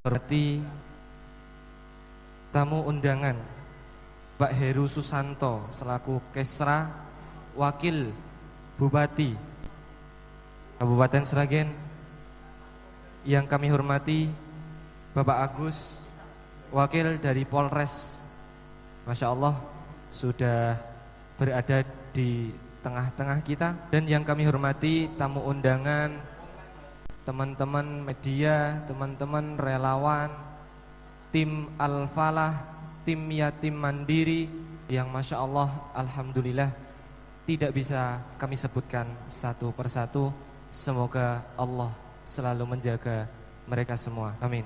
Berarti tamu undangan Pak Heru Susanto selaku Kesra Wakil Bupati Kabupaten Sragen, yang kami hormati Bapak Agus, Wakil dari Polres, Masya Allah sudah berada di tengah-tengah kita. Dan yang kami hormati tamu undangan, teman-teman media, teman-teman relawan, tim Al-Falah, tim Yatim Mandiri yang Masya Allah Alhamdulillah tidak bisa kami sebutkan satu persatu. Semoga Allah selalu menjaga mereka semua, amin.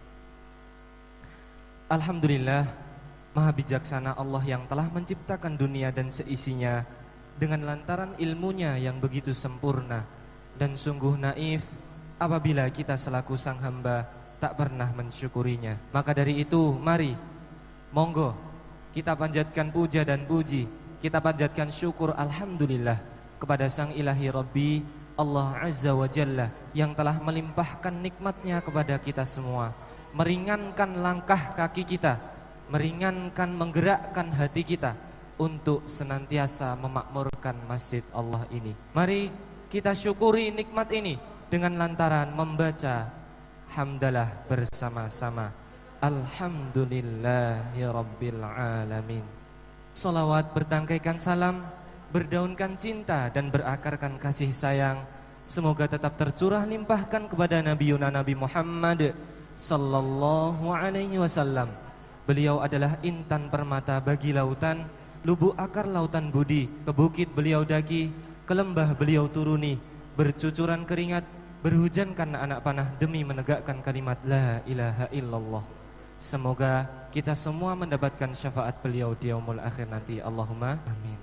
Alhamdulillah, Maha bijaksana Allah yang telah menciptakan dunia dan seisinya dengan lantaran ilmunya yang begitu sempurna. Dan sungguh naif apabila kita selaku sang hamba tak pernah mensyukurinya. Maka dari itu mari, monggo kita panjatkan puja dan puji, kita panjatkan syukur Alhamdulillah kepada sang ilahi Rabbi Allah Azza wa Jalla yang telah melimpahkan nikmatnya kepada kita semua, meringankan langkah kaki kita, meringankan, menggerakkan hati kita untuk senantiasa memakmurkan masjid Allah ini. Mari kita syukuri nikmat ini dengan lantaran membaca hamdalah bersama-sama. Alhamdulillahi Rabbil Alamin. Salawat bertangkaikan salam, berdaunkan cinta dan berakarkan kasih sayang, semoga tetap tercurah limpahkan kepada Nabi Muhammad sallallahu alaihi wasallam. Beliau adalah intan permata bagi lautan, lubuk akar lautan budi. Ke bukit beliau daki, ke lembah beliau turuni, bercucuran keringat, berhujankan anak panah demi menegakkan kalimat la ilaha illallah. Semoga kita semua mendapatkan syafaat beliau di yaumul akhir nanti. Allahumma amin.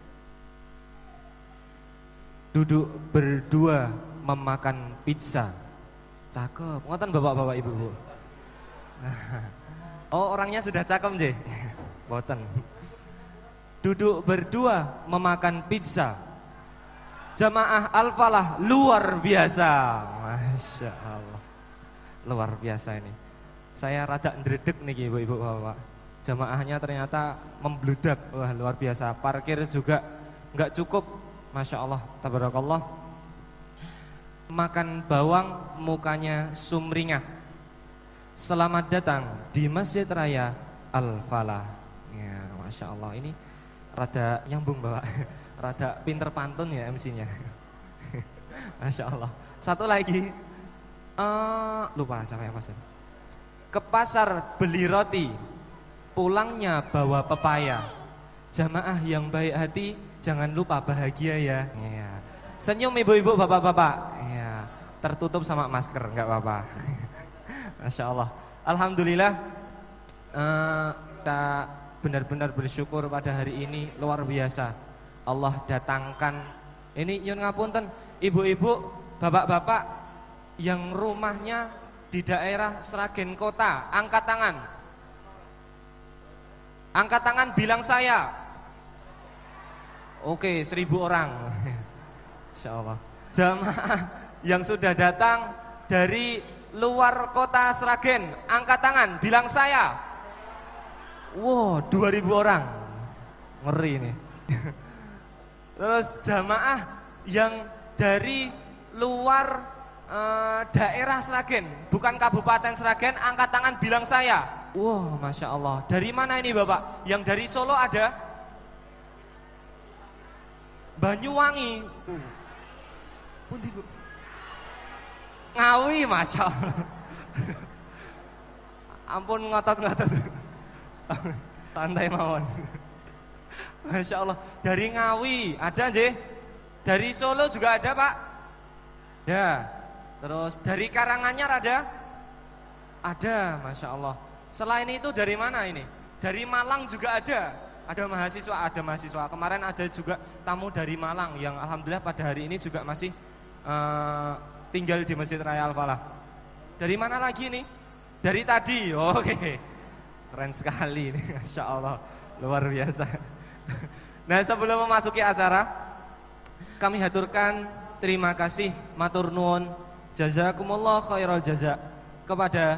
Duduk berdua memakan pizza. Cakep, ngoten bapak-bapak ibu-ibu. Oh, orangnya sudah cakep nggih. Boten. Duduk berdua memakan pizza. Jamaah Al-Falah luar biasa. Masya Allah, luar biasa ini. Saya rada ndredeg nih ibu-ibu bapak. Jamaahnya ternyata membludak. Wah, luar biasa. Parkir juga nggak cukup. Masya Allah, tabarakallah. Makan bawang mukanya sumringah. Selamat datang di Masjid Raya Al-Falah. Ya, Masya Allah, ini rada nyambung bapak. Rada pinter pantun ya MC-nya. Masya Allah. Satu lagi, lupa sama yang masih. Ke pasar beli roti, pulangnya bawa pepaya. Jamaah yang baik hati, jangan lupa bahagia ya. Ya. Senyum ibu-ibu, bapak-bapak. Ya. Tertutup sama masker, nggak apa-apa. Masya Allah. Alhamdulillah, kita benar-benar bersyukur pada hari ini, luar biasa. Allah datangkan, ini nyun ngapunten, ibu-ibu, bapak-bapak yang rumahnya di daerah Sragen Kota, angkat tangan. Angkat tangan, bilang saya. Oke, 1000 orang. Insya Allah. Jamaah yang sudah datang dari luar kota Sragen, angkat tangan, bilang saya. Wow, 2000 orang. Ngeri nih. Terus jamaah yang dari luar daerah Sragen, bukan Kabupaten Sragen, angkat tangan, bilang saya. Wow, Masya Allah. Dari mana ini bapak? Yang dari Solo ada? Banyuwangi. Pundi Bu? Ngawi, Masya Allah. Ampun ngotot-ngotot. Santai mawon. Masya Allah. Dari Ngawi ada nggih? Dari Solo juga ada Pak? Ya. Terus dari Karanganyar ada? Ada, Masya Allah. Selain itu dari mana ini? Dari Malang juga ada. Ada mahasiswa. Kemarin ada juga tamu dari Malang yang alhamdulillah pada hari ini juga masih tinggal di Masjid Raya Al-Falah. Dari mana lagi nih? Dari tadi. Oke. Keren sekali ini, Masya Allah. Luar biasa. Nah, sebelum memasuki acara, kami haturkan terima kasih matur nuwun jazakumullah khairal jaza kepada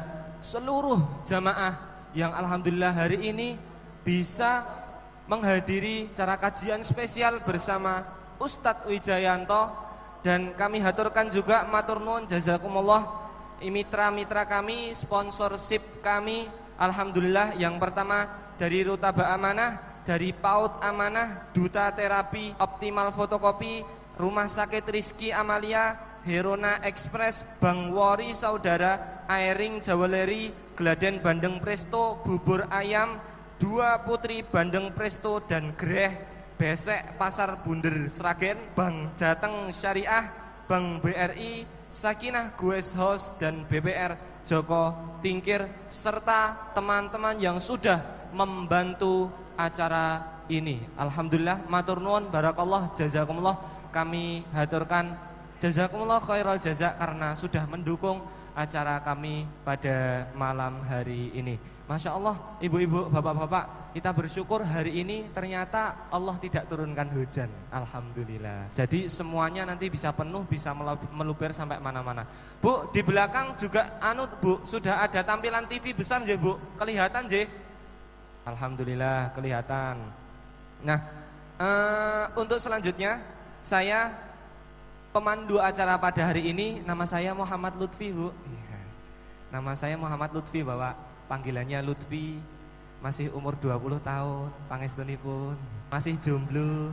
seluruh jamaah yang alhamdulillah hari ini bisa menghadiri acara kajian spesial bersama Ustadz Wijayanto. Dan kami haturkan juga matur nuwun jazakumullah mitra-mitra kami, sponsorship kami. Alhamdulillah yang pertama dari Rutaba Amanah, dari PAUD Amanah, Duta Terapi, Optimal Fotokopi, Rumah Sakit Rizky Amalia, Herona Express, Bang Wori Saudara, Airing Jawaleri, Gladen Bandeng Presto, Bubur Ayam, Dua Putri Bandeng Presto, dan Greh Besek Pasar Bunder Sragen, Bang Jateng Syariah, Bang BRI, Sakinah Guest House, dan BPR Joko Tingkir, serta teman-teman yang sudah membantu acara ini. Alhamdulillah, matur nuwun, barakallah, jazakumullah. Kami haturkan jazakumullah khairal jaza karena sudah mendukung acara kami pada malam hari ini. Masya Allah, ibu-ibu, bapak-bapak, kita bersyukur hari ini ternyata Allah tidak turunkan hujan. Alhamdulillah. Jadi semuanya nanti bisa penuh, bisa meluber sampai mana-mana. Bu, di belakang juga Bu, sudah ada tampilan TV besar nggih, Bu? Kelihatan nggih? Alhamdulillah kelihatan. Nah, untuk selanjutnya saya pemandu acara pada hari ini. Nama saya Muhammad Lutfi, Bu. Nama saya Muhammad Lutfi, Bapak. Panggilannya Lutfi. Masih umur 20 tahun, pangestunipun. Masih jomblo.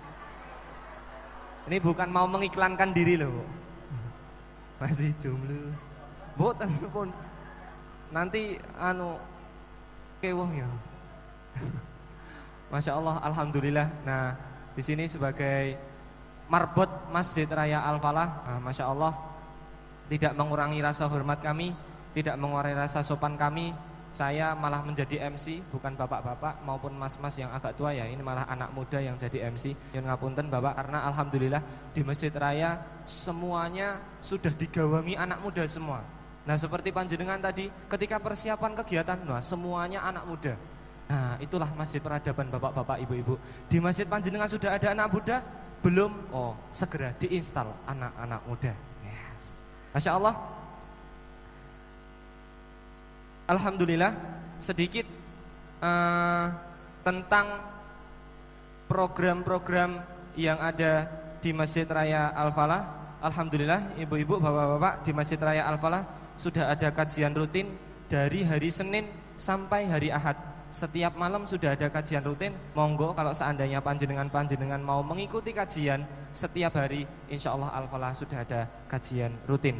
Ini bukan mau mengiklankan diri loh, Bu. Masih jomblo. Bu, pun nanti kewong ya. Masya Allah, alhamdulillah. Nah, di sini sebagai marbot Masjid Raya Al-Falah, Masya Allah, tidak mengurangi rasa hormat kami, tidak mengurangi rasa sopan kami. Saya malah menjadi MC, bukan bapak-bapak maupun mas-mas yang agak tua ya. Ini malah anak muda yang jadi MC. Yang ngapunten Bapak, karena alhamdulillah di Masjid Raya semuanya sudah digawangi anak muda semua. Nah, seperti panjenengan tadi, ketika persiapan kegiatan, semuanya anak muda. Nah, itulah Masjid Peradaban bapak-bapak, ibu-ibu. Di masjid panjenengan sudah ada anak muda? Belum? Oh, segera diinstal anak-anak muda. Yes. Masya Allah. Alhamdulillah, sedikit tentang program-program yang ada di Masjid Raya Al-Falah. Alhamdulillah, ibu-ibu, bapak-bapak, di Masjid Raya Al-Falah sudah ada kajian rutin dari hari Senin sampai hari Ahad. Setiap malam sudah ada kajian rutin. Monggo kalau seandainya panjenengan mau mengikuti kajian setiap hari, insya Allah Al-Falah sudah ada kajian rutin.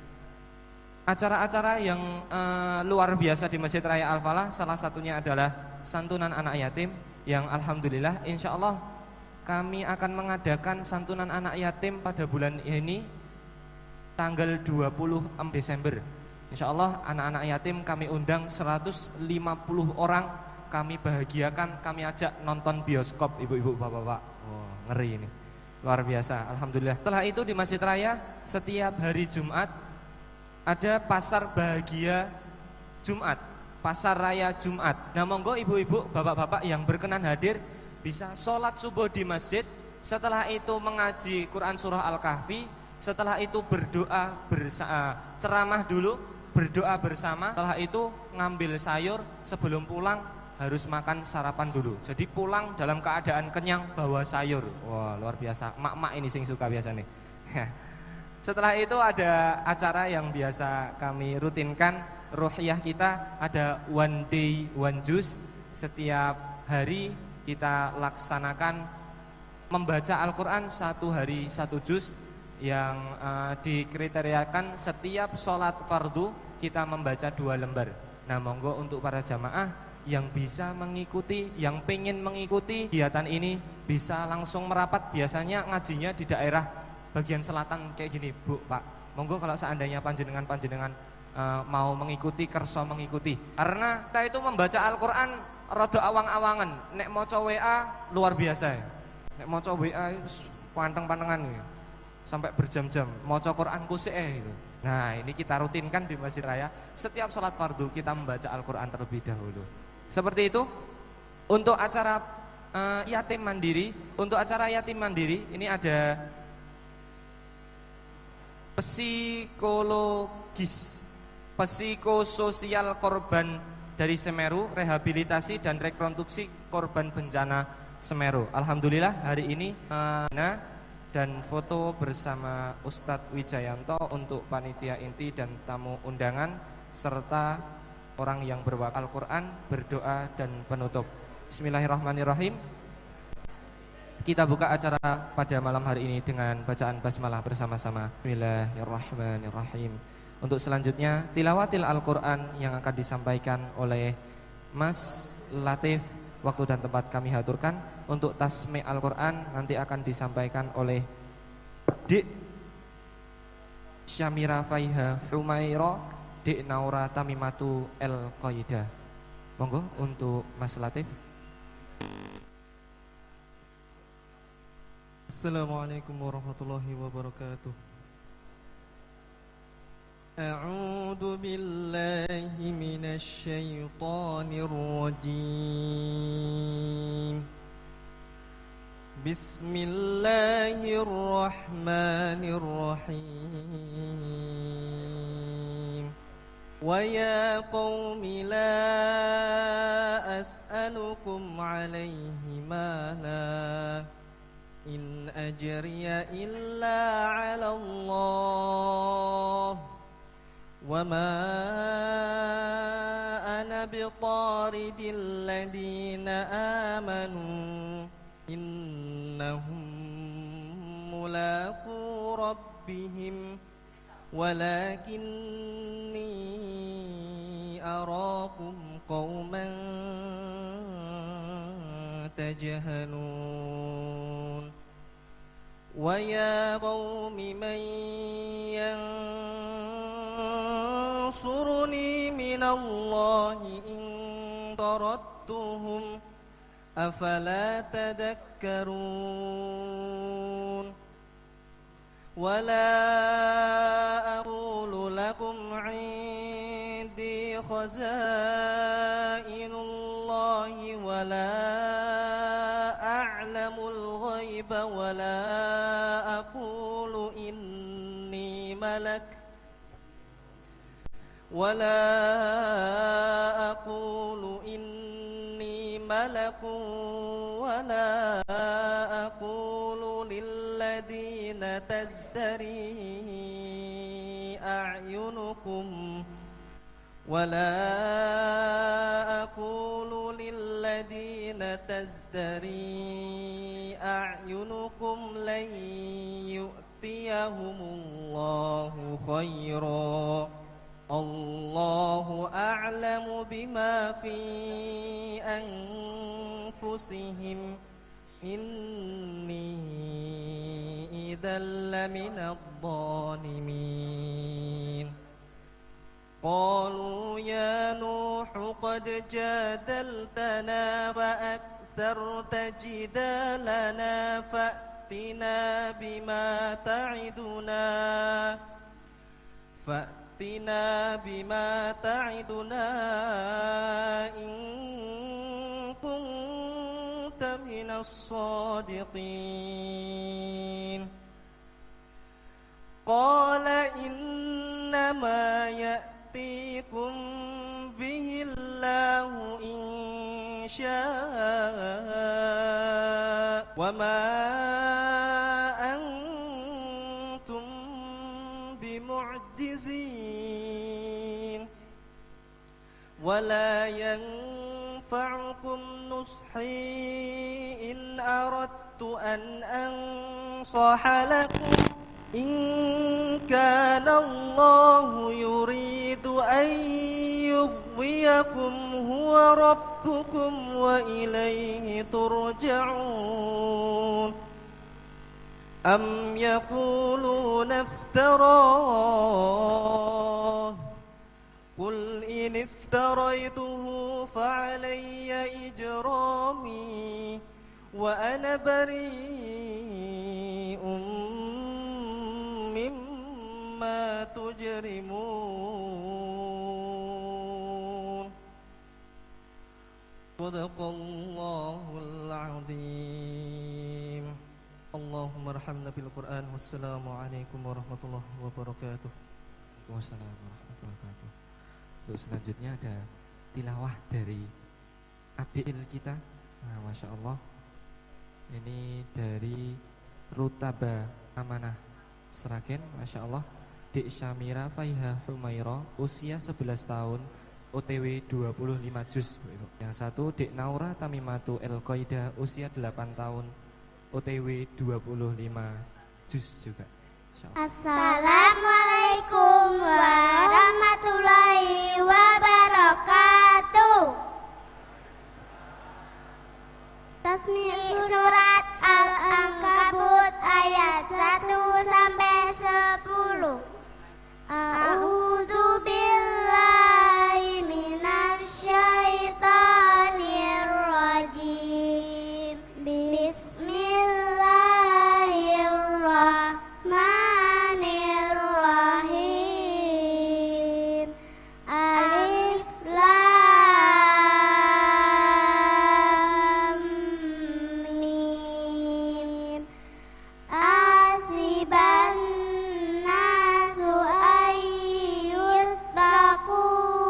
Acara-acara yang luar biasa di Masjid Raya Al-Falah, salah satunya adalah santunan anak yatim, yang alhamdulillah insya Allah kami akan mengadakan santunan anak yatim pada bulan ini tanggal 26 Desember. Insya Allah anak-anak yatim kami undang 150 orang, kami bahagiakan, kami ajak nonton bioskop, ibu-ibu, bapak-bapak. Oh, ngeri ini, luar biasa, alhamdulillah. Setelah itu di Masjid Raya setiap hari Jumat ada pasar bahagia Jumat, pasar raya Jumat. Nah, monggo ibu-ibu, bapak-bapak yang berkenan hadir bisa sholat subuh di masjid. Setelah itu mengaji Quran surah Al-Kahfi. Setelah itu berdoa ceramah dulu, berdoa bersama. Setelah itu ngambil sayur. Sebelum pulang harus makan sarapan dulu. Jadi pulang dalam keadaan kenyang bawa sayur. Wah, luar biasa. Mak-mak ini sing suka biasa nih. Setelah itu ada acara yang biasa kami rutinkan, ruhiyah kita, ada one day one juice. Setiap hari kita laksanakan membaca Al-Quran satu hari satu juz, yang dikriteriakan setiap sholat fardu kita membaca 2 lembar. Nah, monggo untuk para jamaah yang bisa mengikuti, yang pengen mengikuti kegiatan ini bisa langsung merapat. Biasanya ngajinya di daerah bagian selatan kayak gini, Bu, Pak. Monggo kalau seandainya panjenengan mau mengikuti, kerso mengikuti. Karena kita itu membaca Al-Quran rada awang-awangan. Nek maca WA luar biasa ya. Nek maca WA panteng-pantengan ya. Sampai berjam-jam. Maca Quran kusik gitu. Nah, ini kita rutinkan di Masjid Raya. Setiap sholat fardu kita membaca Al-Quran terlebih dahulu. Seperti itu. Untuk acara yatim mandiri, ini ada psikologis psikososial korban dari Semeru, rehabilitasi dan rekonstruksi korban bencana Semeru. Alhamdulillah hari ini dan foto bersama Ustadz Wijayanto untuk panitia inti dan tamu undangan serta orang yang berwakil Al-Quran, berdoa dan penutup. Bismillahirrahmanirrahim. Kita buka acara pada malam hari ini dengan bacaan basmalah bersama-sama. Bismillahirrahmanirrahim. Untuk selanjutnya tilawatil Al-Quran yang akan disampaikan oleh Mas Latif. Waktu dan tempat kami haturkan. Untuk tasmi' Al-Quran nanti akan disampaikan oleh Dik Syamira Faiha Humaira, Dik Naura Tamimatu El Qaida. Monggo untuk Mas Latif. Assalamualaikum warahmatullahi wabarakatuh. A'udzu billahi minasy syaithanir rajim. Bismillahirrahmanirrahim. Wa ya qaumi la as'alukum 'alaihi mala in ajriya illa 'ala Allah wa ma ana bitaridil ladina amanu innahum mulaqu rabbihim walakinni arakum qauman tajhalun. Wa ya qaumi man yansuruni minallahi in taradtuhum afala tadhakkarun. Wala aqulu lakum 'indi khazainullahi wala a'lamul ghaiba wala aqulu inni malak wala aqulu inni malakun wala aqulu lilladina tazdari a'yunukum wala aqulu lilladina tazdari a'yunukum lan yu'tiyahumullahu khairan. Allahu a'lamu bima fi anfusihim inni idzal laminadh dhalimin. Qalu ya Nuhu qad jadaltana fa aktharta jidalana fa'tina bima ta'iduna in kunta minas sadiqin. Qala innama ya'tikum bihillahu in syaa wa ma antum bimu'jizin wala yanfa'ukum nushi in aradtu an ansaha lakum in kana Allahu yuridu an yughwiyakum huwa rabbukum wa ilayhi turja'un. Am yaquluna iftarah qul in iftaraytuhu fa'alayya ijrami wa ana bari'un mimma tujrimun. Sadaqallahul azim. Allahumma arhamna bil Qur'an. Wassalamualaikum warahmatullahi wabarakatuh. Wassalamualaikum warahmatullahi wabarakatuh. Untuk selanjutnya ada tilawah dari adik kita. Nah, Masya Allah. Ini dari Rutaba Amanah Seragen, Masya Allah. Dik Syamira Faiha Humaira, usia 11 tahun, OTW 25 juz. Yang satu Dik Naura Tamimatu El Qaida, usia 8 tahun, OTW 25 juz juga. Assalamualaikum warahmatullahi wabarakatuh. Tasmi surat Al-Ankabut ayat 1 sampai 10. A'udzu billahi minasyaitonir rajim. Bismillahirrahmanirrahim. Alif Lam Mim. Asiban nasu ayyutraku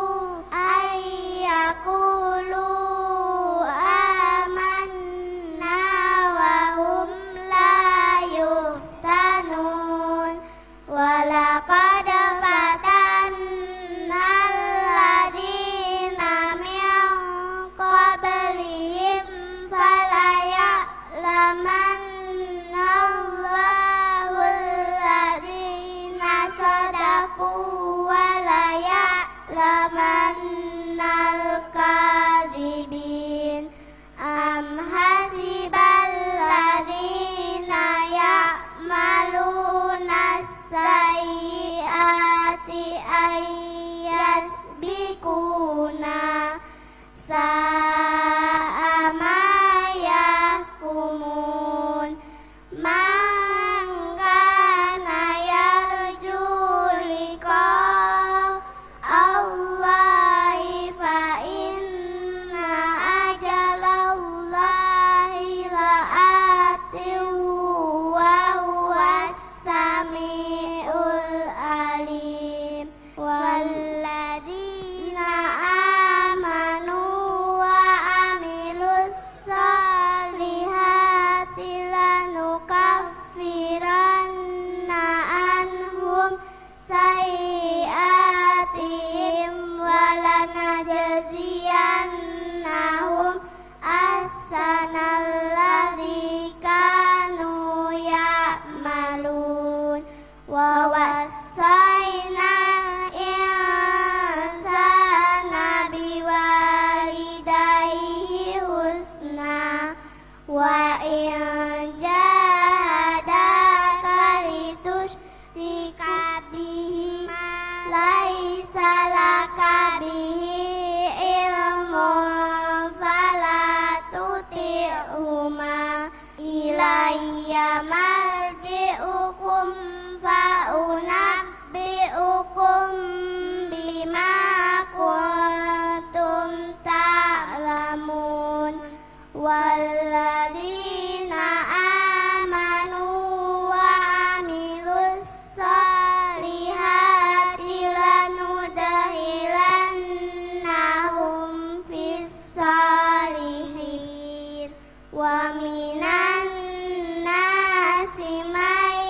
ayyakulu amanna wa hum la yuftanun. Walaqad fatanna alladzina min qablihim falaya'lamanna Allahu alladzina sadaqu walaya'lamanna al-kadzibin. Am hasibal ladzina ya'maluna sayyiati ayyasbikuna sa'a ma yahkumun. Man kana yarju liqa Allahi fa inna ajalallahi la'atiu wa huwas sami'ul alim. Walladzina amanu wa amilus solihati lanukaffiranna anhum sayyi'atihim wa lanajziyannahum ahsanalladzi kanu ya'malun. Wa wassaynal insana biwalidayhi husna wa in jahadaka litusyrika bihi ma laisa laka bihi ilmun fala tuti'huma. Ilayya marji'ukum fa unabbi'ukum bima kuntum ta'lamun. Walladzina amanu wa amilus solihati lanudkhilannahum fis solihin. Wa minan nasi may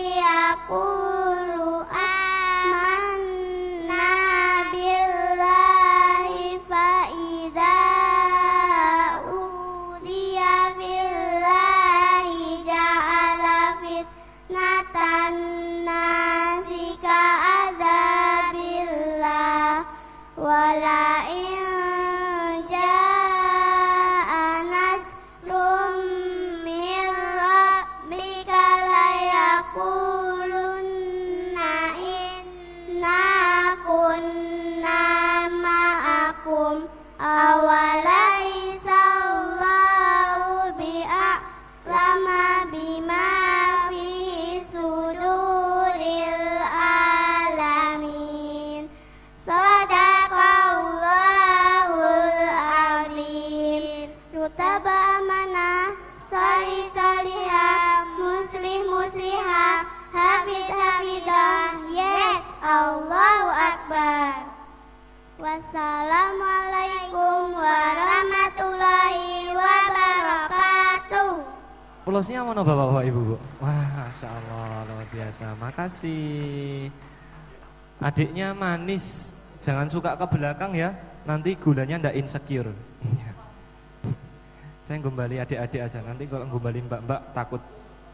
yaqulu amanna billahi fa idza udiya billahi ja'ala fitnatan nasi ka'adzabillah. Wala in ja'a nasrun min rabbika layaqulunna inna kunna ma'akum awalaysa Allahu bi'a'lama bima fi suduril alamin. Sadaqallahu Wassalamualaikum warahmatullahi wabarakatuh. Pulosnya mana bapak-bapak ibu bu? Wah, Masya Allah, luar biasa. Makasih. Adiknya manis, jangan suka ke belakang ya. Nanti gulanya ndak insecure. Saya gombali adik-adik aja. Nanti kalau gombali mbak-mbak takut.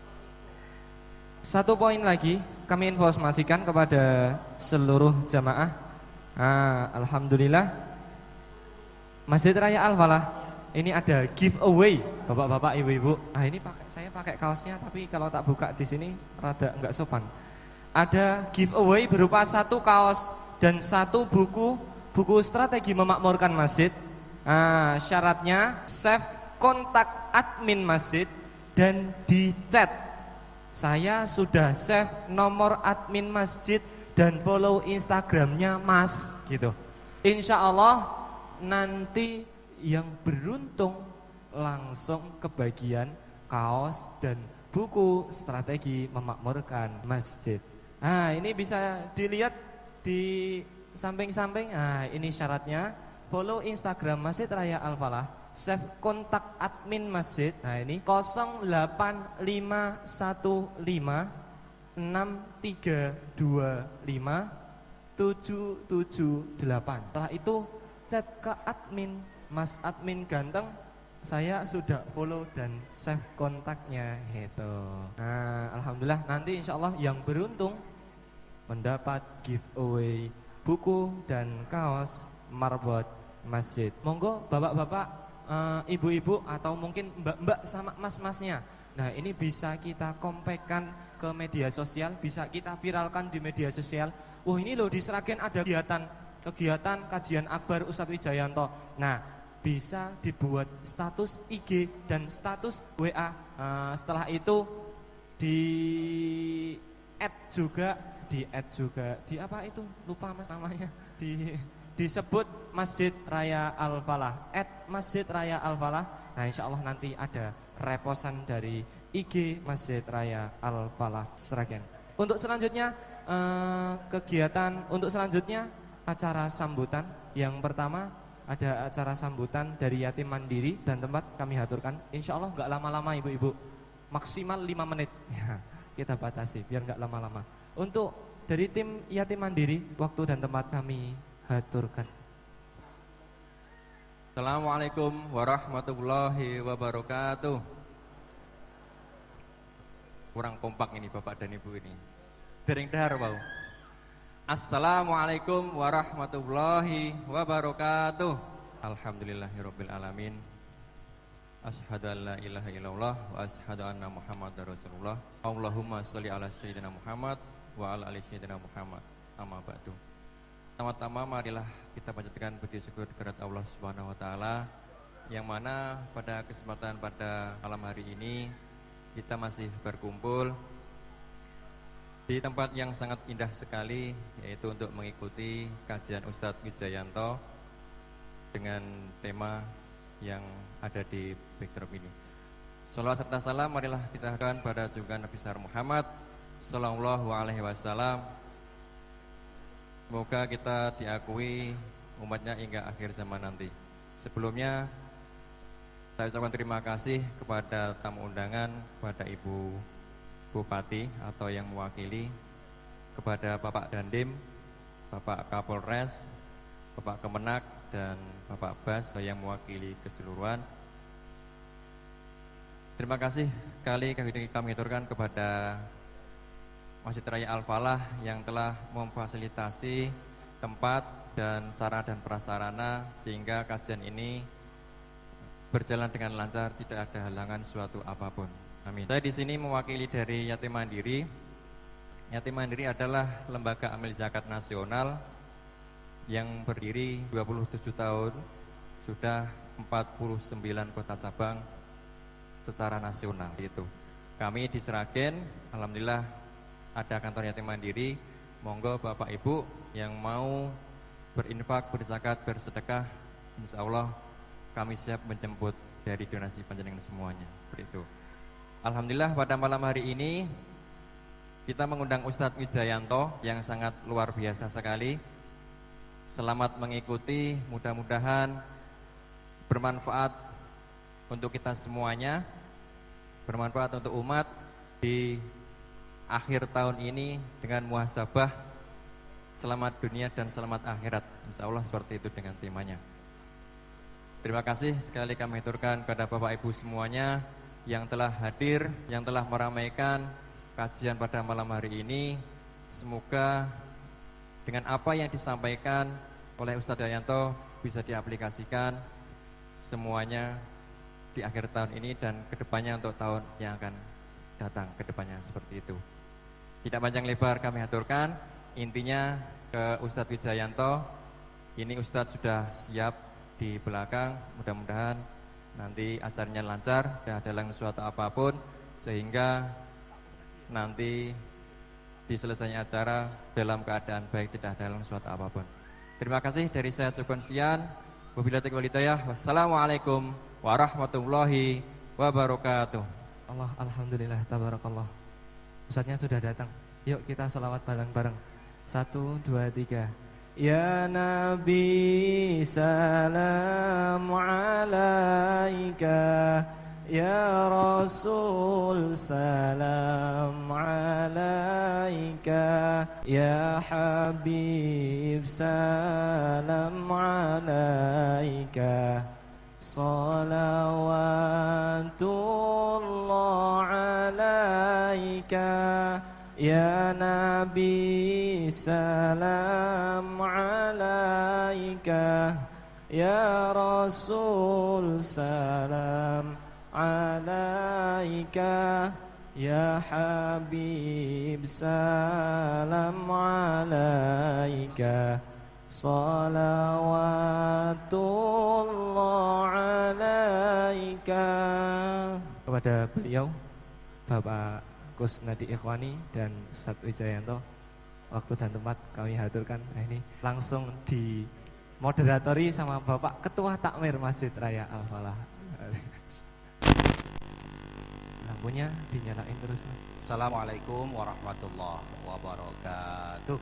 Satu poin lagi kami informasikan kepada seluruh jamaah. Alhamdulillah Masjid Raya Al-Falah ini ada giveaway bapak-bapak ibu-ibu. Ini saya pakai kaosnya tapi kalau tak buka di sini rada enggak sopan. Ada giveaway berupa satu kaos dan satu buku strategi memakmurkan masjid. Syaratnya save kontak admin masjid dan di chat. Saya sudah save nomor admin masjid dan follow Instagramnya Mas gitu. Insya Allah nanti yang beruntung langsung kebagian kaos dan buku strategi memakmurkan masjid. Ini bisa dilihat di samping-samping. Ini syaratnya follow Instagram Masjid Raya Al-Falah, save kontak admin masjid. Ini 08515 6325 778. Setelah itu chat ke admin, Mas admin ganteng, saya sudah follow dan save kontaknya gitu. Alhamdulillah nanti insya Allah yang beruntung mendapat giveaway buku dan kaos marbot masjid. Monggo bapak-bapak, ibu-ibu atau mungkin mbak-mbak sama mas-masnya. Nah ini bisa kita kompakkan ke media sosial, bisa kita viralkan di media sosial. Ini loh di Sragen ada kegiatan kajian akbar Ustadz Wijayanto. Nah bisa dibuat status IG dan status WA. Setelah itu di add juga di apa itu lupa mas namanya, disebut Masjid Raya Al-Falah, Masjid Raya Al-Falah. Nah insya Allah nanti ada reposan dari IG Masjid Raya Al-Falah Sragen. Untuk selanjutnya acara sambutan. Yang pertama ada acara sambutan dari yatim mandiri dan tempat kami haturkan. Insya Allah nggak lama-lama ibu-ibu, maksimal 5 menit ya, kita batasi biar nggak lama-lama. Untuk dari tim yatim mandiri, waktu dan tempat kami haturkan. Assalamualaikum warahmatullahi wabarakatuh. Kurang kompak ini bapak dan ibu ini. Dereng dahar bau. Assalamualaikum warahmatullahi wabarakatuh. Alhamdulillahirabbil alamin. Asyhadu an la ilaha illallah wa asyhadu anna Muhammadar Rasulullah. Allahumma sholli ala sayyidina Muhammad wa ala ali sayyidina Muhammad. Amma ba'du. Pertama-tama marilah kita panjatkan puji syukur kepada Allah Subhanahu wa taala yang mana pada kesempatan pada malam hari ini kita masih berkumpul di tempat yang sangat indah sekali, yaitu untuk mengikuti kajian Ustadz Wijayanto dengan tema yang ada di backdrop ini. Shalawat serta salam marilah kita haturkan pada junjungan Nabi besar Muhammad sallallahu alaihi wasallam. Semoga kita diakui umatnya hingga akhir zaman nanti. Sebelumnya saya ucapkan terima kasih kepada tamu undangan, kepada Ibu Bupati atau yang mewakili, kepada Bapak Dandim, Bapak Kapolres, Bapak Kemenak, dan Bapak Bas yang mewakili keseluruhan. Terima kasih sekali kami aturkan kepada Masjid Raya Al-Falah yang telah memfasilitasi tempat dan sarana dan prasarana sehingga kajian ini berjalan dengan lancar, tidak ada halangan suatu apapun. Amin. Saya di sini mewakili dari Yatim Mandiri. Yatim Mandiri adalah lembaga amil zakat nasional yang berdiri 27 tahun, sudah 49 kota cabang secara nasional. Itu. Kami di Sragen, alhamdulillah ada kantor Yatim Mandiri. Monggo Bapak Ibu yang mau berinfak, berzakat, bersedekah, insya Allah kami siap menjemput dari donasi panjenengan semuanya. Begitu. Alhamdulillah pada malam hari ini kita mengundang Ustadz Wijayanto yang sangat luar biasa sekali. Selamat mengikuti, mudah-mudahan bermanfaat untuk kita semuanya, bermanfaat untuk umat di akhir tahun ini dengan muhasabah selamat dunia dan selamat akhirat. Insya Allah seperti itu dengan temanya. Terima kasih sekali kami haturkan kepada Bapak Ibu semuanya yang telah hadir, yang telah meramaikan kajian pada malam hari ini. Semoga dengan apa yang disampaikan oleh Ustadz Dayanto bisa diaplikasikan semuanya di akhir tahun ini dan kedepannya untuk tahun yang akan datang kedepannya seperti itu. Tidak panjang lebar kami haturkan, intinya ke Ustadz Wijayanto. Ini Ustadz sudah siap di belakang, mudah-mudahan nanti acaranya lancar, tidak ada halangan suatu apapun, sehingga nanti di selesainya acara dalam keadaan baik, tidak ada halangan suatu apapun. Terima kasih dari saya cukup sekian. Wabillahi taufiq wal hidayah. Wassalamualaikum warahmatullahi wabarakatuh. Alhamdulillah, tabarakallah. Ustadznya sudah datang. Yuk kita salawat bareng-bareng. 1, 2, 3. Ya Nabi salam alaika, ya Rasul salam alaika, ya Habib salam alaika, salawatullah alaika, ya Nabi salam alaika, ya Rasul salam alaika, ya Habib salam alaika, salawatullah alaika. Kepada beliau Bapak Kusnadi Ikhwani dan Ustadz Wijayanto, waktu dan tempat kami haturkan. Nah, ini langsung di moderatori sama Bapak Ketua Takmir Masjid Raya Al-Falah. Lampunya dinyalain terus, Mas. Assalamualaikum warahmatullahi wabarakatuh.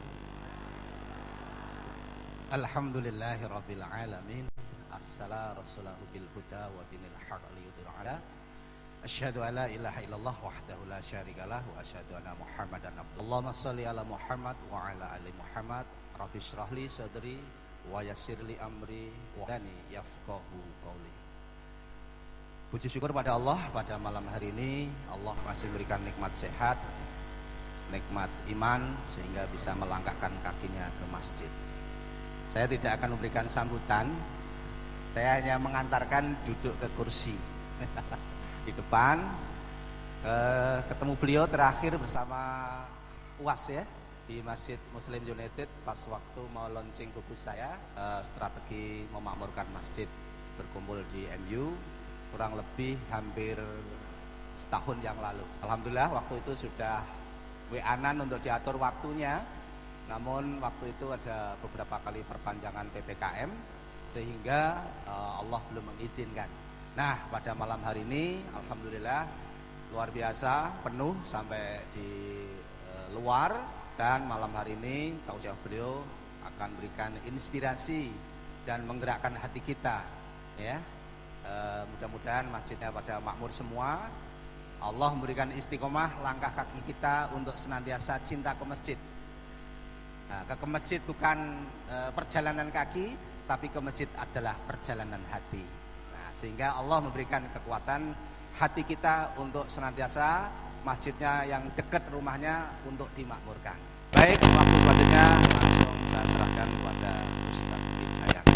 Alhamdulillahirabbil alamin. Arsala rasulahu bil huda wa dinil haqq liyudhhirahu. Asyhadu an la ilaha illallah wahdahu la syarikalah wa asyhadu anna Muhammadan abduhu. Allahumma shalli ala Muhammad wa ala ali Muhammad. Rabbi shrah li sadri wa yassir li amri wa hlul yafqahu qawli. Puji syukur pada Allah pada malam hari ini. Allah masih memberikan nikmat sehat, nikmat iman, sehingga bisa melangkahkan kakinya ke masjid. Saya tidak akan memberikan sambutan, saya hanya mengantarkan duduk ke kursi di depan. Ketemu beliau terakhir bersama UAS ya, di Masjid Muslim United pas waktu mau launching buku saya, strategi memakmurkan masjid, berkumpul di MU, kurang lebih hampir setahun yang lalu. Alhamdulillah waktu itu sudah WA-an untuk diatur waktunya, namun waktu itu ada beberapa kali perpanjangan PPKM sehingga Allah belum mengizinkan. Nah, pada malam hari ini alhamdulillah luar biasa, penuh sampai di luar, dan malam hari ini tausiah beliau akan berikan inspirasi dan menggerakkan hati kita ya. Mudah-mudahan masjidnya pada makmur semua. Allah memberikan istiqomah langkah kaki kita untuk senantiasa cinta ke masjid. Nah, ke masjid bukan perjalanan kaki, tapi ke masjid adalah perjalanan hati. Nah, sehingga Allah memberikan kekuatan hati kita untuk senantiasa masjidnya yang dekat rumahnya untuk dimakmurkan. Baik, waktu selanjutnya langsung saya serahkan kepada Ustaz Wijayanto.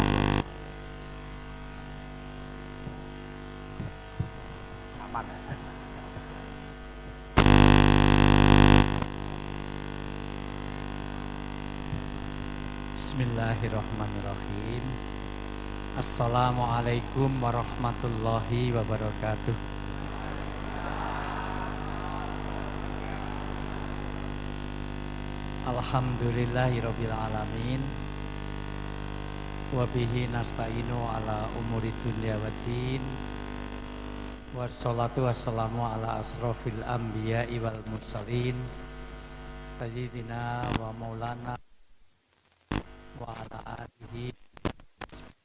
Aman. Bismillahirrahmanirrahim. Assalamualaikum warahmatullahi wabarakatuh. Alhamdulillahirabbil alamin. Wa bihi nasta'inu ala umuri dunya waddin. Wassalatu wassalamu ala asrofil anbiya'i wal mursalin sayyidina wa maulana wa ala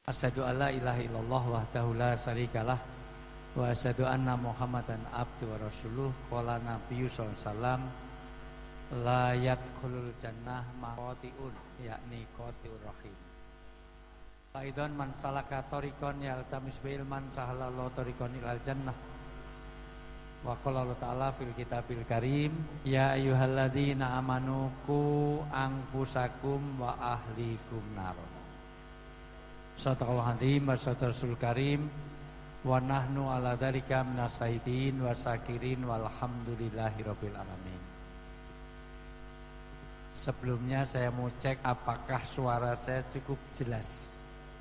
Asyhadu alla ilaha illallah wahdahu la syarikalah wa asyhadu anna Muhammadan abdu wa rasuluh. Qala Nabi sallallahu alaihi wasallam la yadkhulul jannah maqatiun, yakni qatiur rahim. Faidon man salaka tariqan yaltamis bi ilman sahalallahu tariqan ilal jannah. Wa qala Allah ta'ala fil kitabil karim ya ayyuhalladzina amanu qu anfusakum wa ahlikum nar. Sadaqallahu azim wa sadaqasul karim wa nahnu ala dzalika minas syahidin wa syakirin walhamdulillahirabbil alamin. Sebelumnya saya mau cek apakah suara saya cukup jelas.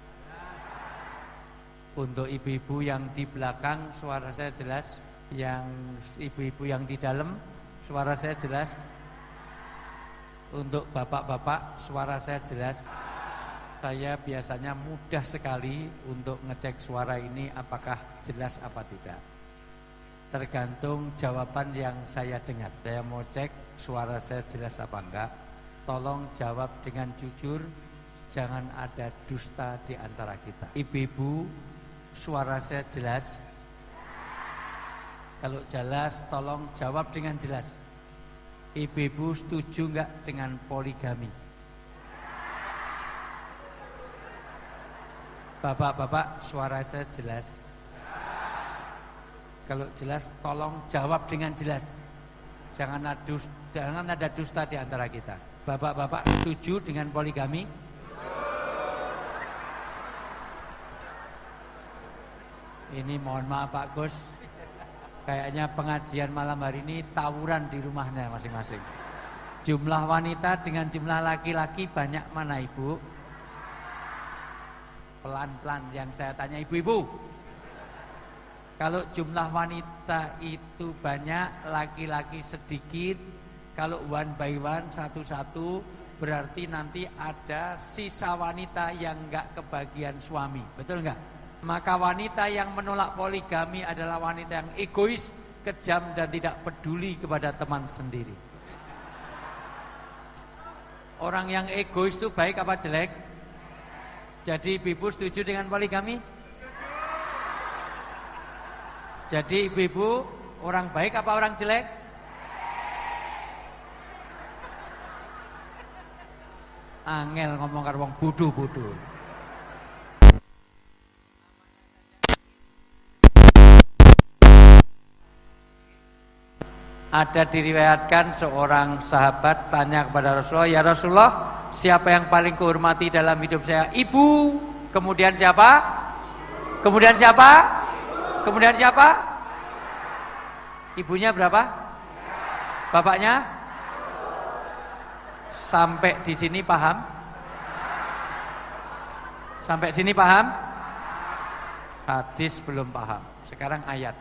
Untuk ibu-ibu yang di belakang suara saya jelas, yang ibu-ibu yang di dalam suara saya jelas. Untuk bapak-bapak suara saya jelas. Saya biasanya mudah sekali untuk ngecek suara ini apakah jelas apa tidak. Tergantung jawaban yang saya dengar. Saya mau cek suara saya jelas apa enggak. Tolong jawab dengan jujur, jangan ada dusta di antara kita. Ibu-ibu, suara saya jelas? Kalau jelas, tolong jawab dengan jelas. Ibu-ibu setuju enggak dengan poligami? Bapak-bapak, suara saya jelas? Kalau jelas, tolong jawab dengan jelas. Jangan ada dusta di antara kita. Bapak-bapak setuju dengan poligami? Ini mohon maaf Pak Gus, kayaknya pengajian malam hari ini tawuran di rumahnya masing-masing. Jumlah wanita dengan jumlah laki-laki banyak mana Ibu? Pelan-pelan yang saya tanya ibu-ibu. Kalau jumlah wanita itu banyak, laki-laki sedikit, kalau one by one, satu-satu, berarti nanti ada sisa wanita yang enggak kebagian suami. Betul enggak? Maka wanita yang menolak poligami adalah wanita yang egois, kejam, dan tidak peduli kepada teman sendiri. Orang yang egois itu baik apa jelek? Jadi ibu-ibu setuju dengan poligami? Jadi ibu-ibu orang baik apa orang jelek? Angel ngomong karo wong bodho-bodho. Ada diriwayatkan seorang sahabat tanya kepada Rasulullah, "Ya Rasulullah, siapa yang paling kuhormati dalam hidup saya?" Ibu. Kemudian siapa? Kemudian siapa? Kemudian siapa? Ibunya berapa? Bapaknya? Sampai di sini paham? Sampai sini paham? Hadis belum paham. Sekarang ayat.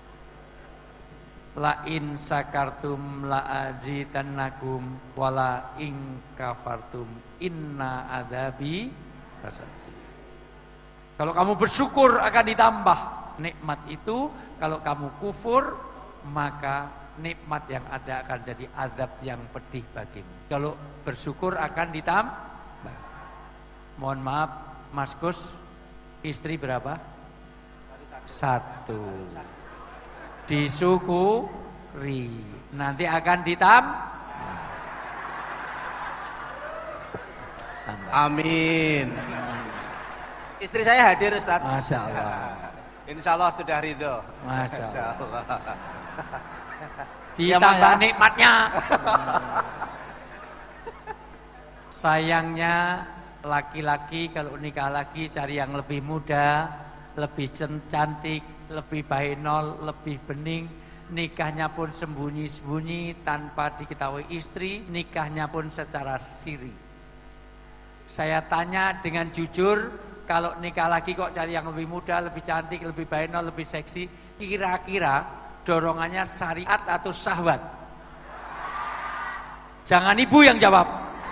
La in sakartum la azidannakum wala in kafartum inna adzabi lasyadid. Kalau kamu bersyukur akan ditambah nikmat itu, kalau kamu kufur maka nikmat yang ada akan jadi azab yang pedih bagimu. Kalau bersyukur akan ditambah. Mohon maaf Mas Gus, istri berapa? 1. Disyukuri, nanti akan ditambah. Amin. Istri saya hadir Ustaz. Masya Allah. Insya Allah sudah ridho. Masya Allah. Ditambah nikmatnya. Sayangnya laki-laki kalau nikah lagi cari yang lebih muda, lebih cantik, lebih bahenol, lebih bening. Nikahnya pun sembunyi-sembunyi tanpa diketahui istri, nikahnya pun secara siri. Saya tanya dengan jujur, kalau nikah lagi kok cari yang lebih muda, lebih cantik, lebih bahenol, lebih seksi, kira-kira dorongannya syariat atau syahwat? Jangan ibu yang jawab.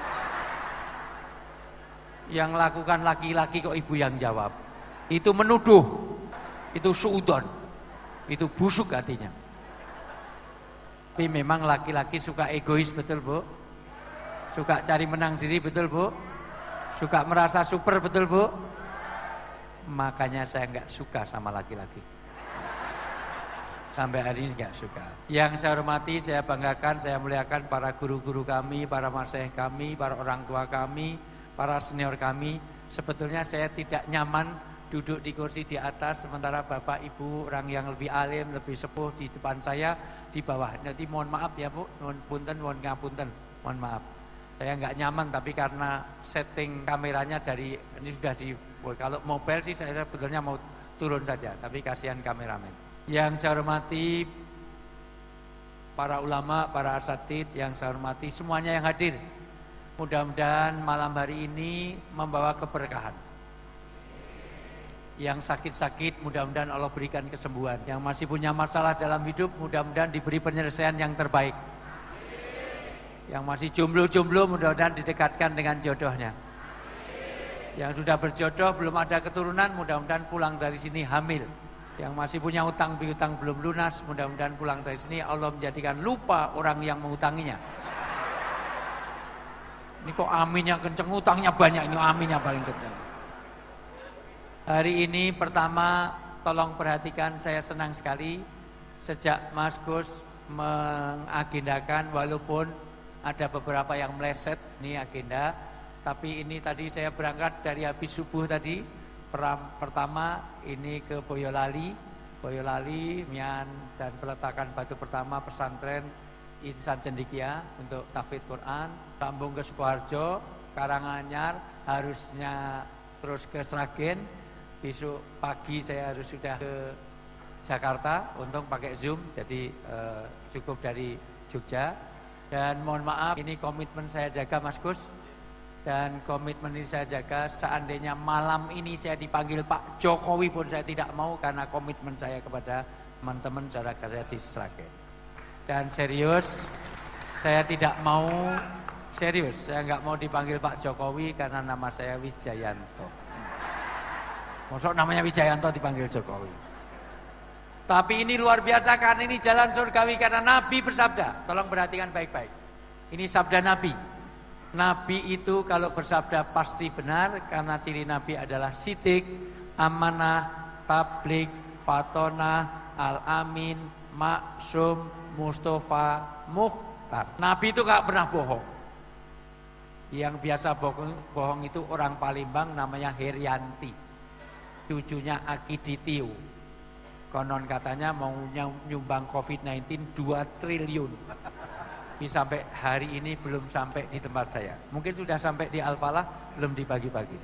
Yang lakukan laki-laki kok ibu yang jawab. Itu menuduh, itu suudon, itu busuk hatinya. Tapi memang laki-laki suka egois, betul Bu? Suka cari menang sendiri, betul Bu? Suka merasa super, betul Bu? makanya saya nggak suka sama laki-laki. Sampai hari ini nggak suka. Yang saya hormati, saya banggakan, saya muliakan para guru-guru kami, para masyayikh kami, para orang tua kami, para senior kami. Sebetulnya saya tidak nyaman duduk di kursi di atas, sementara bapak ibu orang yang lebih alim, lebih sepuh di depan saya, di bawah. Nanti mohon maaf ya Bu, mohon punten, mohon ngapunten, mohon maaf. Saya nggak nyaman, tapi karena setting kameranya dari ini sudah di, kalau mobile sih saya sebetulnya mau turun saja, tapi kasihan kameramen. Yang saya hormati para ulama, para asatidz, yang saya hormati semuanya yang hadir. Mudah-mudahan malam hari ini membawa keberkahan. Yang sakit-sakit mudah-mudahan Allah berikan kesembuhan. Yang masih punya masalah dalam hidup mudah-mudahan diberi penyelesaian yang terbaik. Yang masih jomblo-jomblo mudah-mudahan didekatkan dengan jodohnya. Yang sudah berjodoh belum ada keturunan mudah-mudahan pulang dari sini hamil. Yang masih punya utang piutang belum lunas mudah-mudahan pulang dari sini Allah menjadikan lupa orang yang mengutanginya. Ini kok aminnya kenceng, utangnya banyak, ini aminnya paling kenceng. Hari ini pertama tolong perhatikan, saya senang sekali sejak Mas Gus mengagendakan, walaupun ada beberapa yang meleset ini agenda, tapi ini tadi saya berangkat dari habis subuh tadi. Pertama ini ke Boyolali, dan peletakan batu pertama pesantren Insan Cendekia untuk tahfidz Quran. Sambung ke Sukoharjo, Karanganyar, harusnya terus ke Sragen. Besok pagi saya harus sudah ke Jakarta, untung pakai Zoom, jadi cukup dari Jogja. Dan mohon maaf, ini komitmen saya jaga Mas Gus. Dan komitmen ini saya jaga, seandainya malam ini saya dipanggil Pak Jokowi pun saya tidak mau, karena komitmen saya kepada teman-teman saudara saya di Sragen. Dan serius, saya tidak mau, serius, saya nggak mau dipanggil Pak Jokowi karena nama saya Wijayanto. Maksud namanya Wijayanto dipanggil Jokowi. Tapi ini luar biasa karena ini jalan surgawi, karena Nabi bersabda, tolong perhatikan baik-baik. Ini sabda Nabi. Nabi itu kalau bersabda pasti benar, karena ciri Nabi adalah sidik, amanah, tablik, fatonah, al-amin, maksum, mustofa, mukhtar. Nabi itu gak pernah bohong. Yang biasa bohong itu orang Palembang namanya Herianti, cucunya Akiditiu. Konon katanya mau nyumbang COVID-19 2 triliun. Sampai hari ini belum sampai di tempat saya. Mungkin sudah sampai di Al-Falah, belum dibagi-bagi.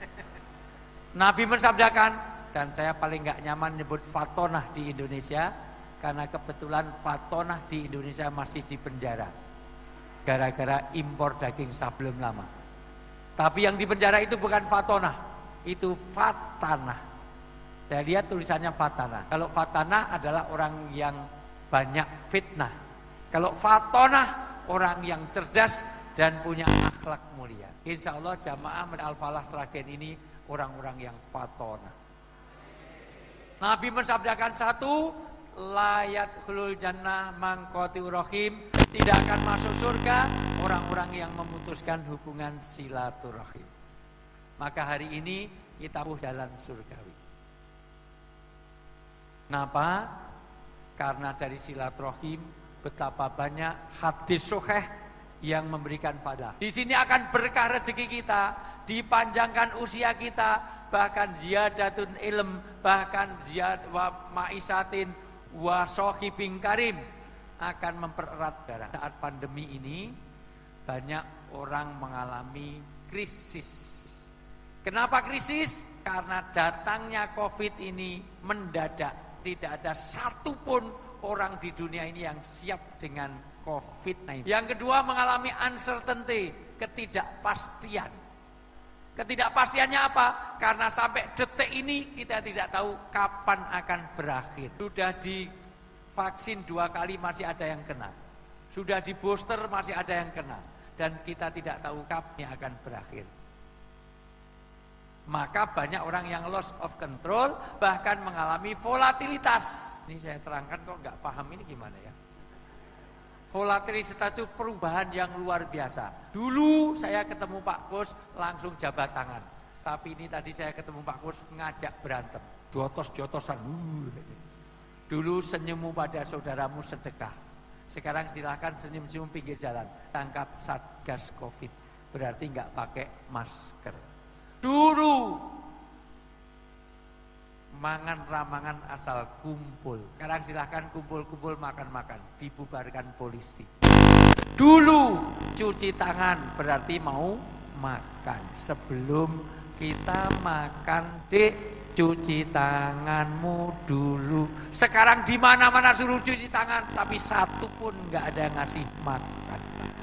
Nabi mensabdakan, dan saya paling gak nyaman nyebut fatonah di Indonesia, karena kebetulan fatonah di Indonesia masih di penjara gara-gara impor daging sebelum lama. Tapi yang di penjara itu bukan fatonah, itu fatanah. Saya lihat tulisannya fatanah. Kalau fatanah adalah orang yang banyak fitnah. Kalau fatonah, orang yang cerdas dan punya akhlak mulia. Insya Allah jamaah Al-Falah Sragen ini orang-orang yang fatonah. Nabi mensabdakan satu, layat khulul jannah mangkoti rahim, tidak akan masuk surga orang-orang yang memutuskan hubungan silaturahim. Maka hari ini kita jalan surgawi. Kenapa? Karena dari silaturahim betapa banyak hadis sahih yang memberikan faedah. Di sini akan berkah rezeki kita, dipanjangkan usia kita, bahkan ziyadatun ilm, bahkan ziyad wa ma'isatin wa sohibin karim, akan mempererat darah. Saat pandemi ini banyak orang mengalami krisis. Kenapa krisis? Karena datangnya COVID ini mendadak. Tidak ada satupun orang di dunia ini yang siap dengan COVID-19. Yang kedua mengalami uncertainty, ketidakpastian. Ketidakpastiannya apa? Karena sampai detik ini kita tidak tahu kapan akan berakhir. Sudah divaksin 2 kali masih ada yang kena. Sudah di booster masih ada yang kena. Dan kita tidak tahu kapan akan berakhir. Maka banyak orang yang loss of control, bahkan mengalami volatilitas. Ini saya terangkan kok nggak paham ini gimana ya. Volatilitas itu perubahan yang luar biasa. Dulu saya ketemu Pak Bos langsung jabat tangan. Tapi ini tadi saya ketemu Pak Kus ngajak berantem, jotos-jotosan. Dulu senyummu pada saudaramu sedekah. Sekarang silahkan senyum-senyum pinggir jalan. Tangkap Satgas Covid. Berarti nggak pakai masker. Dulu mangan ramangan asal kumpul. Sekarang silahkan kumpul-kumpul makan-makan. Dibubarkan polisi. Dulu cuci tangan berarti mau makan. Sebelum kita makan, Dek, cuci tanganmu dulu. Sekarang di mana-mana suruh cuci tangan, tapi satu pun nggak ada yang ngasih makan.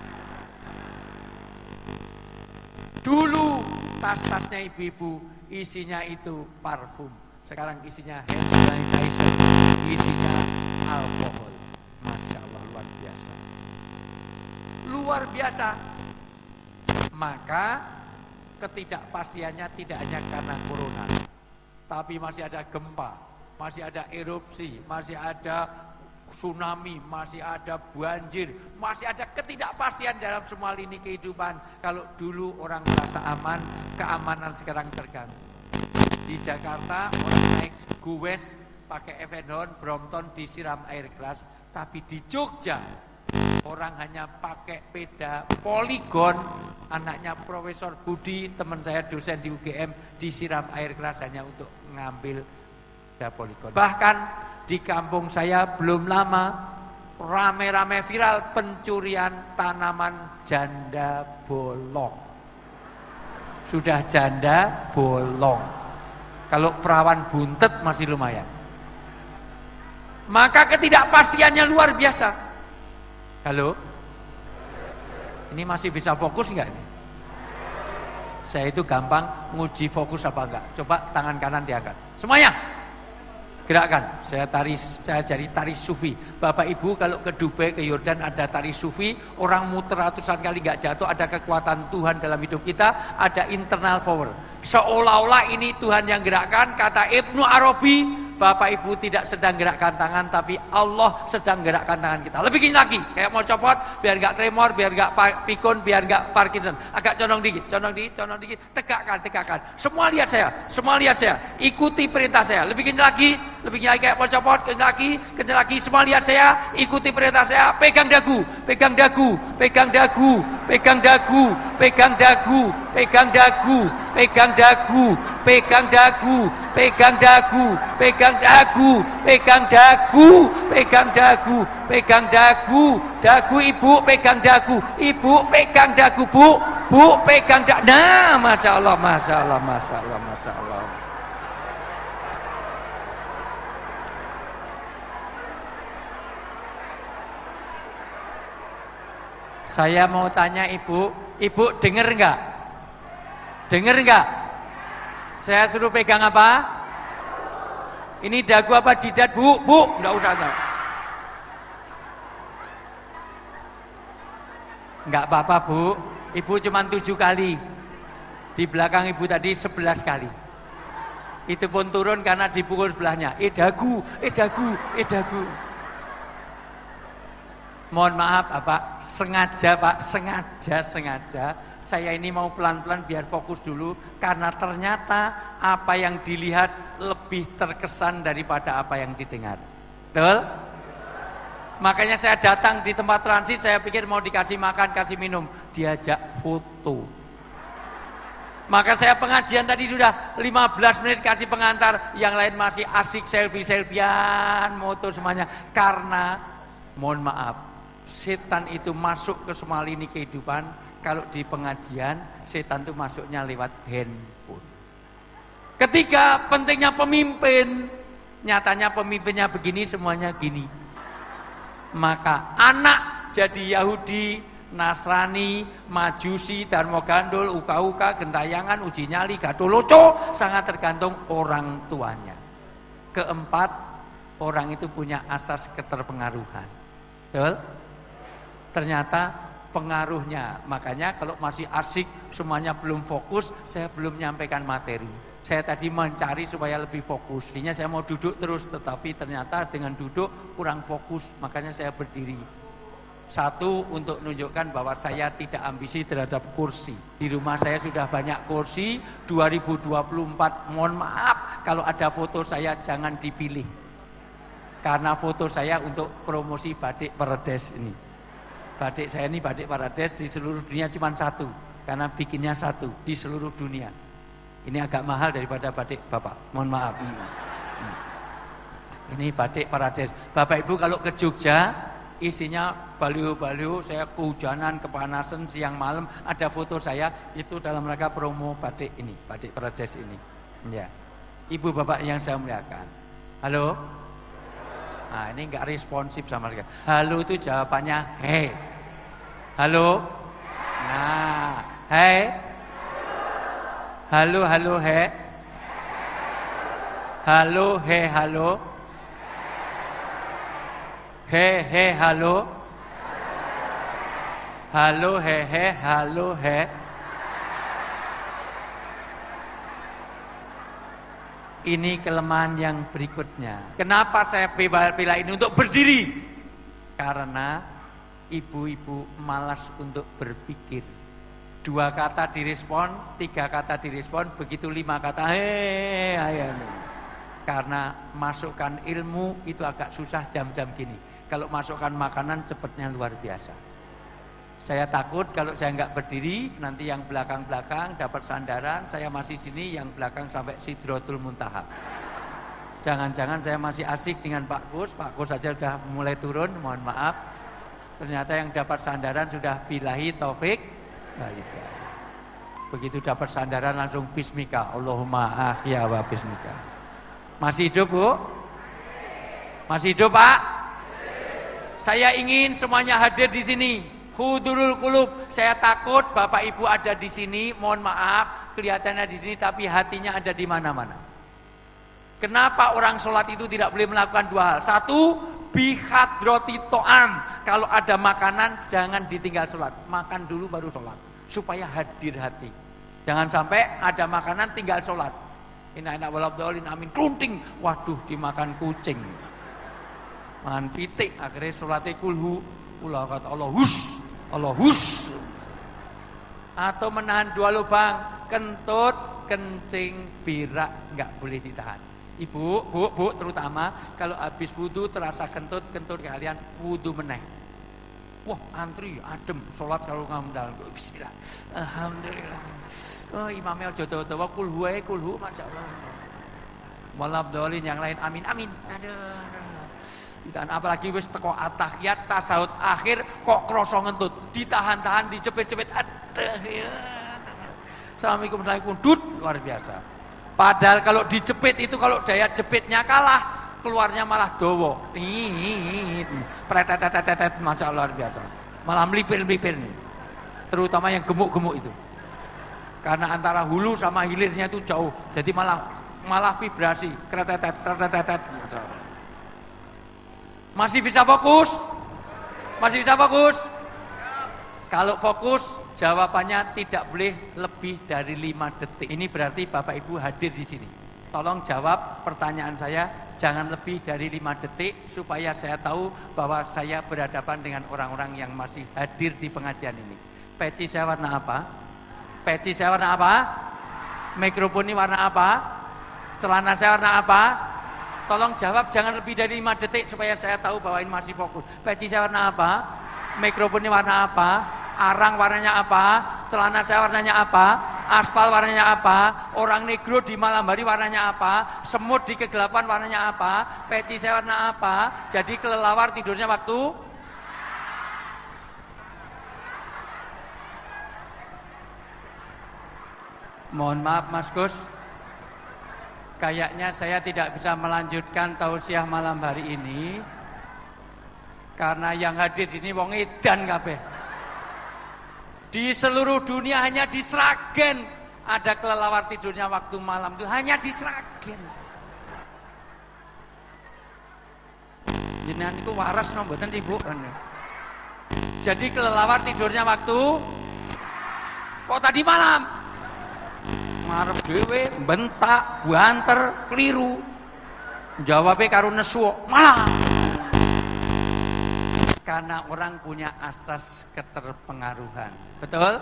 Dulu tas-tasnya ibu-ibu isinya itu parfum. Sekarang isinya hand sanitizer, isinya alkohol. Masya Allah, luar biasa. Luar biasa. Maka ketidakpastiannya tidak hanya karena corona, tapi masih ada gempa, masih ada erupsi, masih ada tsunami, masih ada banjir, masih ada ketidakpastian dalam semua lini kehidupan. Kalau dulu orang merasa aman, keamanan sekarang terganggu. Di Jakarta orang naik Guwes pakai Evenhon, Brompton disiram air keras, tapi di Jogja orang hanya pakai peda Polygon. Anaknya Profesor Budi, teman saya dosen di UGM, disiram air keras hanya untuk ngambil peda Polygon. Bahkan di kampung saya belum lama rame-rame viral pencurian tanaman janda bolong. Sudah janda bolong. Kalau perawan buntet masih lumayan. Maka ketidakpastiannya luar biasa. Halo? Ini masih bisa fokus enggak nih? Saya itu gampang nguji fokus apa enggak. Coba tangan kanan diangkat. Semuanya gerakkan. Saya jadi tari sufi. Bapak Ibu kalau ke Dubai, ke Yordan ada tari sufi, orang muter ratusan kali enggak jatuh, ada kekuatan Tuhan dalam hidup kita, ada internal power. Seolah-olah ini Tuhan yang gerakkan. Kata Ibnu Arabi, Bapak Ibu tidak sedang gerakkan tangan, tapi Allah sedang gerakkan tangan kita. Lebih gini lagi, kayak mau copot, biar gak tremor, biar gak pikun, biar gak Parkinson. Agak condong dikit, tegakkan. Semua lihat saya, ikuti perintah saya. Lebih gini lagi, kayak mau copot, kencang lagi. Semua lihat saya, ikuti perintah saya. Pegang dagu, pegang dagu, pegang dagu, pegang dagu, pegang dagu, pegang dagu, pegang dagu, pegang dagu, pegang dagu, pegang dagu, pegang dagu, pegang dagu, pegang dagu, dagu ibu pegang dagu, ibu pegang dagu, bu pegang dagu. Nah, masya Allah, masya Allah, masya Allah, masya Allah. Saya mau tanya ibu dengar enggak? Dengar enggak? Saya suruh pegang apa? Ini dagu apa jidat, bu? Enggak usah. Enggak apa-apa, Bu. Ibu cuma 7 kali. Di belakang ibu tadi 11 kali. Itu pun turun karena dipukul sebelahnya. Dagu. Mohon maaf, Pak. Sengaja, Pak. Sengaja. Saya ini mau pelan-pelan biar fokus dulu. Karena ternyata apa yang dilihat lebih terkesan daripada apa yang didengar. Betul? Makanya saya datang di tempat transit, saya pikir mau dikasih makan, kasih minum. Diajak foto. Maka saya pengajian tadi sudah 15 menit kasih pengantar. Yang lain masih asik selfie-selfian, moto semuanya. Karena, mohon maaf, setan itu masuk ke semua lini kehidupan. Kalau di pengajian, setan itu masuknya lewat handphone. Ketika pentingnya pemimpin, nyatanya pemimpinnya begini, semuanya gini. Maka anak jadi Yahudi, Nasrani, Majusi, Dharma Gandul, Uka-uka, Gentayangan, Uji Nyali, Gadoloco, sangat tergantung orang tuanya. Keempat, orang itu punya asas keterpengaruhan. Betul? Ternyata pengaruhnya, makanya kalau masih asik, semuanya belum fokus, saya belum menyampaikan materi. Saya tadi mencari supaya lebih fokus. Artinya saya mau duduk terus, tetapi ternyata dengan duduk kurang fokus, makanya saya berdiri. Satu, untuk menunjukkan bahwa saya tidak ambisi terhadap kursi. Di rumah saya sudah banyak kursi. 2024, mohon maaf kalau ada foto saya jangan dipilih. Karena foto saya untuk promosi batik Parades ini. Batik saya ini batik Parades di seluruh dunia cuma satu. Karena bikinnya satu di seluruh dunia. Ini agak mahal daripada batik Bapak. Mohon maaf. Ini batik Parades. Bapak Ibu kalau ke Jogja, isinya baliho-baliho, saya kehujanan, kepanasan, siang malam, ada foto saya, itu dalam rangka promo batik ini, batik Parades ini. Ya. Ibu bapak yang saya muliakan. Halo? Nah, ini enggak responsif sama sekali. Halo itu jawabannya hei. Halo? Nah, hei. Halo, halo, hei. Halo, hei, halo. He he halo. Halo he he halo he. Ini kelemahan yang berikutnya. Kenapa saya pilih ini untuk berdiri? Karena ibu-ibu malas untuk berpikir. 2 kata direspon, 3 kata direspon, begitu 5 kata ayo. Karena masukkan ilmu itu agak susah jam-jam gini. Kalau masukkan makanan cepatnya luar biasa. Saya takut kalau saya nggak berdiri, nanti yang belakang-belakang dapat sandaran, saya masih sini, yang belakang sampai Sidratul Muntaha. Jangan-jangan saya masih asik dengan Pak Gus saja sudah mulai turun, mohon maaf. Ternyata yang dapat sandaran sudah billahi taufik. Begitu dapat sandaran langsung bismika, Allahumma ahya wa bismika. Masih hidup Bu? Masih hidup Pak? Saya ingin semuanya hadir di sini. Hudurul qulub. Saya takut Bapak Ibu ada di sini, mohon maaf, kelihatannya di sini tapi hatinya ada di mana-mana. Kenapa orang sholat itu tidak boleh melakukan 2 hal? 1, bihadroti to'am. Kalau ada makanan jangan ditinggal sholat. Makan dulu baru sholat. Supaya hadir hati. Jangan sampai ada makanan tinggal sholat. Inna walabdolin amin klunting. Waduh dimakan kucing. Makan pitik. Akhirnya sholatnya kulhu. Ulah kata Allah hus. Atau menahan 2 lubang. Kentut, kencing, birak. Nggak boleh ditahan. Ibu, bu terutama. Kalau habis wudu terasa kentut kalian wudu meneh. Wah antri adem. Sholat kalau ngamdal. Bismillah. Alhamdulillah. Oh imamnya jodoh-jodoh kulhu Masya Allah. Walabdolin yang lain amin. Aduh. Dan apalagi wis teko atahiyat tasawuf akhir kok krasa ngentut, ditahan-tahan, dicepet-cepet. Assalamualaikum dut luar biasa. Padahal kalau dijepit itu kalau daya jepitnya kalah, keluarnya malah dawa. Pretetetetet Masya Allah luar biasa. Malah melipir-melipir nih. Terutama yang gemuk-gemuk itu. Karena antara hulu sama hilirnya itu jauh. Jadi malah vibrasi, kretetet. Masih bisa fokus? Kalau fokus, jawabannya tidak boleh lebih dari 5 detik. Ini berarti Bapak Ibu hadir di sini. Tolong jawab pertanyaan saya, jangan lebih dari 5 detik supaya saya tahu bahwa saya berhadapan dengan orang-orang yang masih hadir di pengajian ini. Peci saya warna apa? Mikrofon ini warna apa? Celana saya warna apa? Tolong jawab jangan lebih dari 5 detik supaya saya tahu bahwa ini masih fokus. Peci saya warna apa? Mikrofonnya warna apa? Arang warnanya apa? Celana saya warnanya apa? Aspal warnanya apa? Orang negro di malam hari warnanya apa? Semut di kegelapan warnanya apa? Peci saya warna apa? Jadi kelelawar tidurnya waktu? Mohon maaf Mas Gus. Kayaknya saya tidak bisa melanjutkan tausiah malam hari ini karena yang hadir di sini wong edan kabeh. Di seluruh dunia hanya di Sragen ada kelelawar tidurnya waktu malam itu hanya di Sragen. Jenengan itu waras no mboten Ibu. Jadi kelelawar tidurnya waktu kok tadi malam? Marep dhewe bentak, banter, keliru. Jawabe karo nesu, malah. Karena orang punya asas keterpengaruhan. Betul?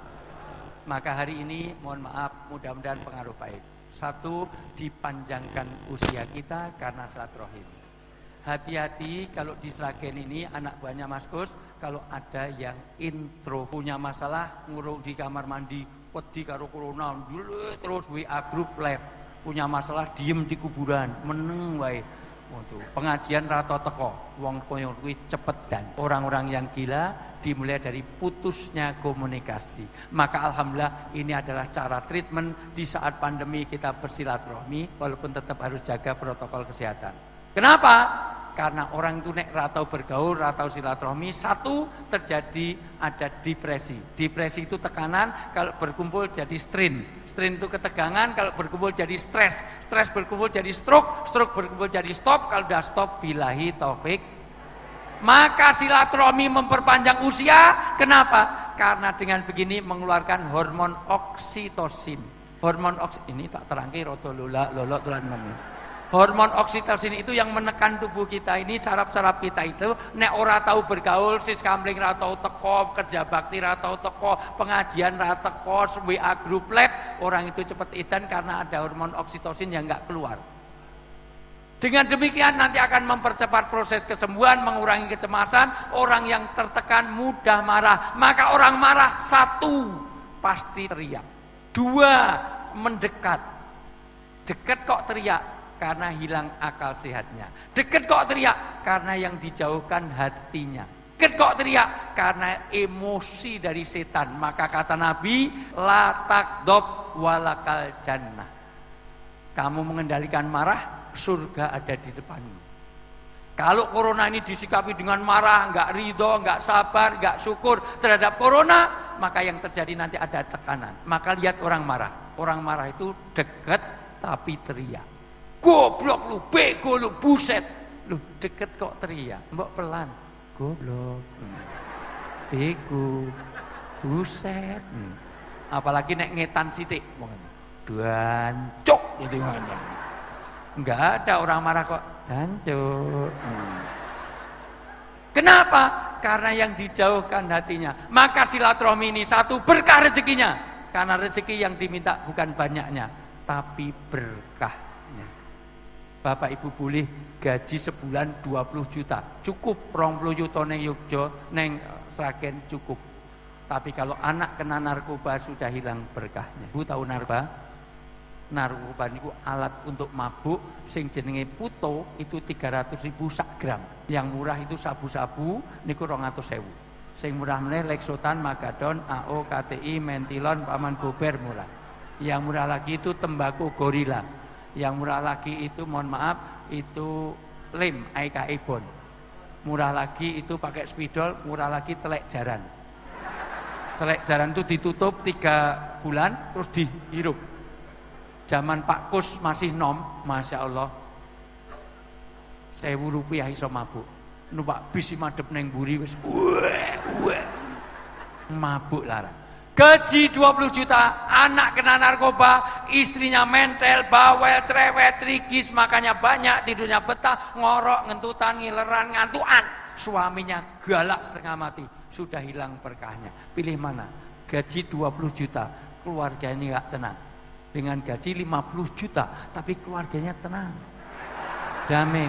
Maka hari ini mohon maaf, mudah-mudahan pengaruh baik. Satu, dipanjangkan usia kita karena silaturahim. Hati-hati kalau di Sragen ini anak buahnya Mas Gus, kalau ada yang intro punya masalah ngurung di kamar mandi, wedi karo corona, terus WA grup live, punya masalah diem di kuburan, meneng wae. Untuk pengajian rato teko, wong koyo kuwi cepet dan orang-orang yang gila dimulai dari putusnya komunikasi. Maka alhamdulillah ini adalah cara treatment di saat pandemi kita bersilaturahmi walaupun tetap harus jaga protokol kesehatan. Kenapa? Karena orang itu nek ratau bergaul, ratau silaturahmi, satu terjadi ada depresi. Depresi itu tekanan, kalau berkumpul jadi strain. Strain itu ketegangan, kalau berkumpul jadi stres. Stres berkumpul jadi stroke, stroke berkumpul jadi stop. Kalau udah stop, billahi taufik. Maka silaturahmi memperpanjang usia. Kenapa? Karena dengan begini mengeluarkan hormon oksitosin. Hormon ini tak terangke roto lolok tulan ngomong. Hormon oksitosin itu yang menekan tubuh kita ini, saraf-saraf kita itu nek ora tahu bergaul, sis kamling ra tau teko, kerja bakti ra tau teko, pengajian ra teko, WA group lab, orang itu cepat edan karena ada hormon oksitosin yang enggak keluar. Dengan demikian nanti akan mempercepat proses kesembuhan, mengurangi kecemasan. Orang yang tertekan mudah marah. Maka orang marah, satu, pasti teriak. Dua, mendekat. Dekat kok teriak? Karena hilang akal sehatnya. Deket kok teriak? Karena yang dijauhkan hatinya. Deket kok teriak? Karena emosi dari setan. Maka kata Nabi, la takdob walakal jannah. Kamu mengendalikan marah, surga ada di depanmu. Kalau corona ini disikapi dengan marah, enggak ridho, enggak sabar, enggak syukur terhadap corona, maka yang terjadi nanti ada tekanan. Maka lihat orang marah. Orang marah itu dekat tapi teriak. Goblok lu, bego lu, buset. Lu deket kok teriak, mbok pelan. Goblok, bego, buset. Apalagi nek ngetan sithik, dancuk itu ngene. Enggak ada orang marah kok, dancuk. Kenapa? Karena yang dijauhkan hatinya. Maka silaturahmi ini satu, berkah rezekinya. Karena rezeki yang diminta bukan banyaknya, tapi berkah. Bapak Ibu boleh gaji sebulan 20 juta. Cukup 20 juta neng Yogyo, neng Sragen cukup. Tapi kalau anak kena narkoba sudah hilang berkahnya. Ibu tahu narkoba? Narkoba itu alat untuk mabuk sing jenenge puto itu 300.000 sak gram. Yang murah itu sabu-sabu niku 200.000. Sing murah meneh Lexotan, Magadon, AO, KTI, Mentilon, Paman Bober murah. Yang murah lagi itu tembakau gorila. Yang murah lagi itu mohon maaf itu lem AIKI Bon. Murah lagi itu pakai spidol, murah lagi telek jaran. Telek jaran itu ditutup 3 bulan terus dihirup. Zaman Pak Kus masih nom, Masya Allah 1.000 rupiah iso mabuk. Numpak bis madep neng buri wis mabuk larang. Gaji 20 juta, anak kena narkoba, istrinya mentel, bawel, cerewet, trigis, makannya banyak, tidurnya betah, ngorok, ngentutan, ngileran, ngantuan. Suaminya galak setengah mati, sudah hilang berkahnya. Pilih mana? Gaji 20 juta, keluarganya gak tenang. Dengan gaji 50 juta, tapi keluarganya tenang. Damai.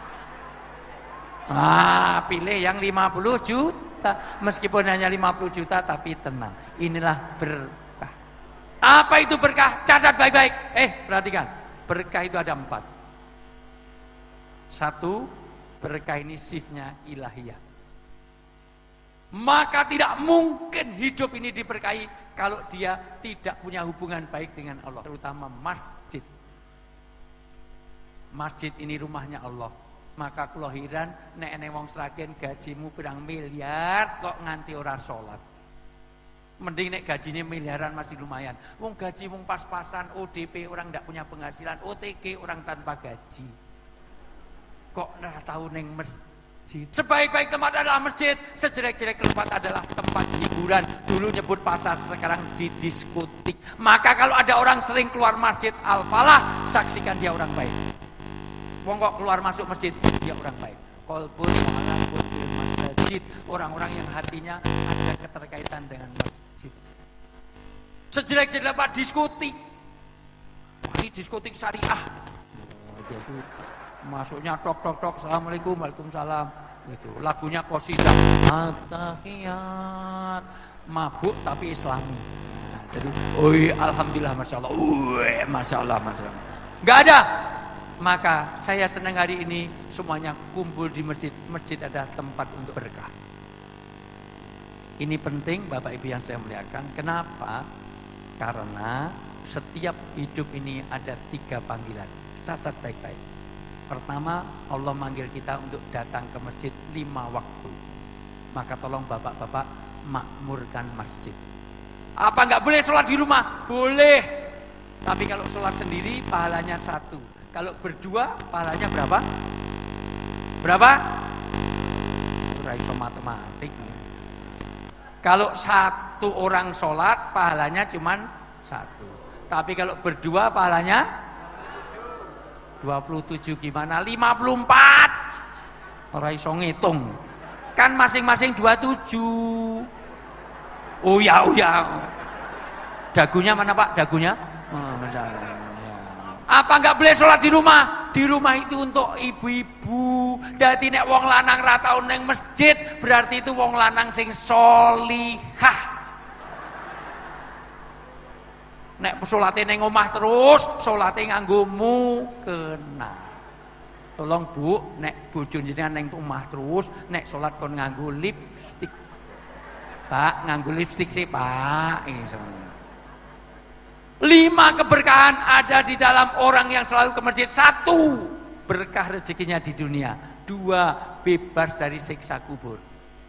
Pilih yang 50 juta. Meskipun hanya 50 juta tapi tenang. Inilah berkah. Apa itu berkah? Catat baik-baik. Perhatikan. Berkah itu ada 4. 1, berkah ini sifatnya ilahiyah. Maka tidak mungkin hidup ini diberkahi kalau dia tidak punya hubungan baik dengan Allah, terutama masjid. Masjid ini rumahnya Allah. Maka kelahiran nek wong Sragen gajimu pirang miliar kok nganti ora salat. Mending nek gajinya miliaran masih lumayan. Wong gaji wong pas-pasan, ODP orang ndak punya penghasilan, OTG orang tanpa gaji. Kok ora tahu ning masjid. Sebaik-baik tempat adalah masjid, sejelek-jelek tempat adalah tempat hiburan. Dulu nyebut pasar, sekarang di diskotik. Maka kalau ada orang sering keluar masjid Al-Falah, saksikan dia orang baik. Wong kok keluar masuk masjid, dia orang baik. Qalbun mu'allaqun bil masjid. masjid, orang-orang yang hatinya ada keterkaitan dengan masjid. Sejelek-jelek Pak diskotik. Ini diskotik syariah. Jadi masuknya tok, assalamualaikum, waalaikumsalam. Itu lagunya qasidah, at-tahiyat, mabuk tapi islami. Nah, jadi, alhamdulillah, masya Allah, masya Allah. Nggak ada. Maka saya senang hari ini semuanya kumpul di masjid. Masjid ada tempat untuk berkah. Ini penting Bapak Ibu yang saya muliakan. Kenapa? Karena setiap hidup ini ada 3 panggilan. Catat baik-baik. Pertama, Allah manggil kita untuk datang ke masjid 5 waktu. Maka tolong bapak-bapak makmurkan masjid. Apa nggak boleh sholat di rumah? Boleh. Tapi kalau sholat sendiri pahalanya 1. Kalau berdua pahalanya berapa? Berapa? Iso matematik. Kalau 1 orang sholat pahalanya cuman 1. Tapi kalau berdua pahalanya 27 gimana? 54. Ora iso ngitung. Kan masing-masing 27. Oh ya. Dagunya mana Pak? Dagunya? Masalah. Apa nggak boleh sholat di rumah? Di rumah itu untuk ibu-ibu. Dadi nek wong lanang ra tau neng masjid, berarti itu wong lanang sing sholihah. Nek sholate neng omah terus, sholate nganggo mukena. Tolong Bu, nek bojo jenengan neng omah terus, nek sholat kon nganggo lipstik. Pak, nganggo lipstik sih Pak. 5 keberkahan ada di dalam orang yang selalu ke masjid. 1, berkah rezekinya di dunia. 2, bebas dari siksa kubur.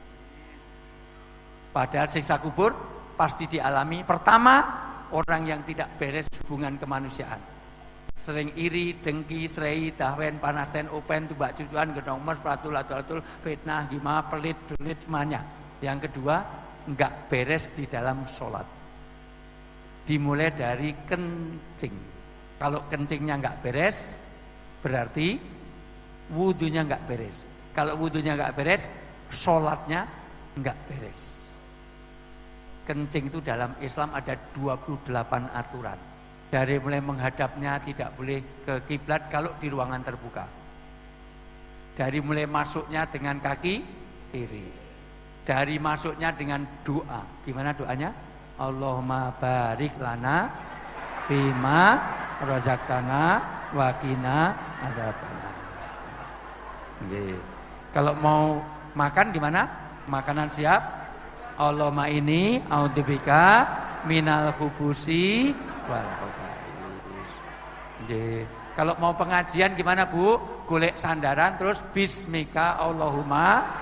Padahal siksa kubur pasti dialami. Pertama, orang yang tidak beres hubungan kemanusiaan. Sering iri, dengki, serai, dahwen, panasten, open, tubak cucuan, genomers, pratul, fitnah, gimana, pelit, semuanya. Yang kedua, enggak beres di dalam sholat. Dimulai dari kencing. Kalau kencingnya nggak beres, berarti wudunya nggak beres. Kalau wudunya nggak beres, sholatnya nggak beres. Kencing itu dalam Islam ada 28 aturan. Dari mulai menghadapnya tidak boleh ke kiblat kalau di ruangan terbuka. Dari mulai masuknya dengan kaki kiri. Dari masuknya dengan doa. Gimana doanya? Allahumma barik lana fima razaqtana wa qina adzabannar. Kalau mau makan gimana? Makanan siap. Allahumma ini a'udzubika minal khubusi wal khaba'is. Kalau mau pengajian gimana Bu? Golek sandaran terus bismika Allahumma.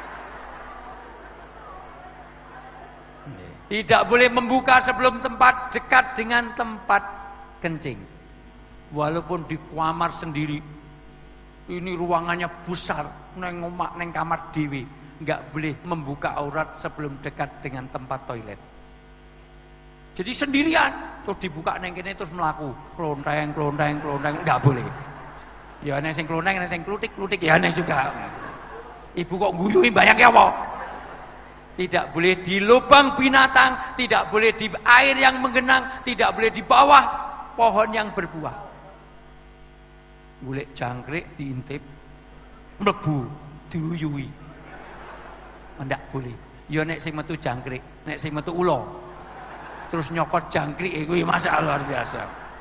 Tidak boleh membuka sebelum tempat dekat dengan tempat kencing. Walaupun di kamar sendiri. Ini ruangannya besar, neng omah, neng kamar dewi. Enggak boleh membuka aurat sebelum dekat dengan tempat toilet. Jadi sendirian, terus dibuka neng kene terus melaku, klonteng, enggak boleh. Ya neng sing klonteng, neng sing klutik ya neng juga. Ibu kok guyuhi bayang ya apa? Tidak boleh di lubang binatang, tidak boleh di air yang menggenang, tidak boleh di bawah pohon yang berbuah. Golek jangkrik diintip, mlebu, diuyui. Ndak boleh. Ya nek sing metu jangkrik, nek sing metu ula. Terus nyokot jangkrik kuwi masalah luar biasa.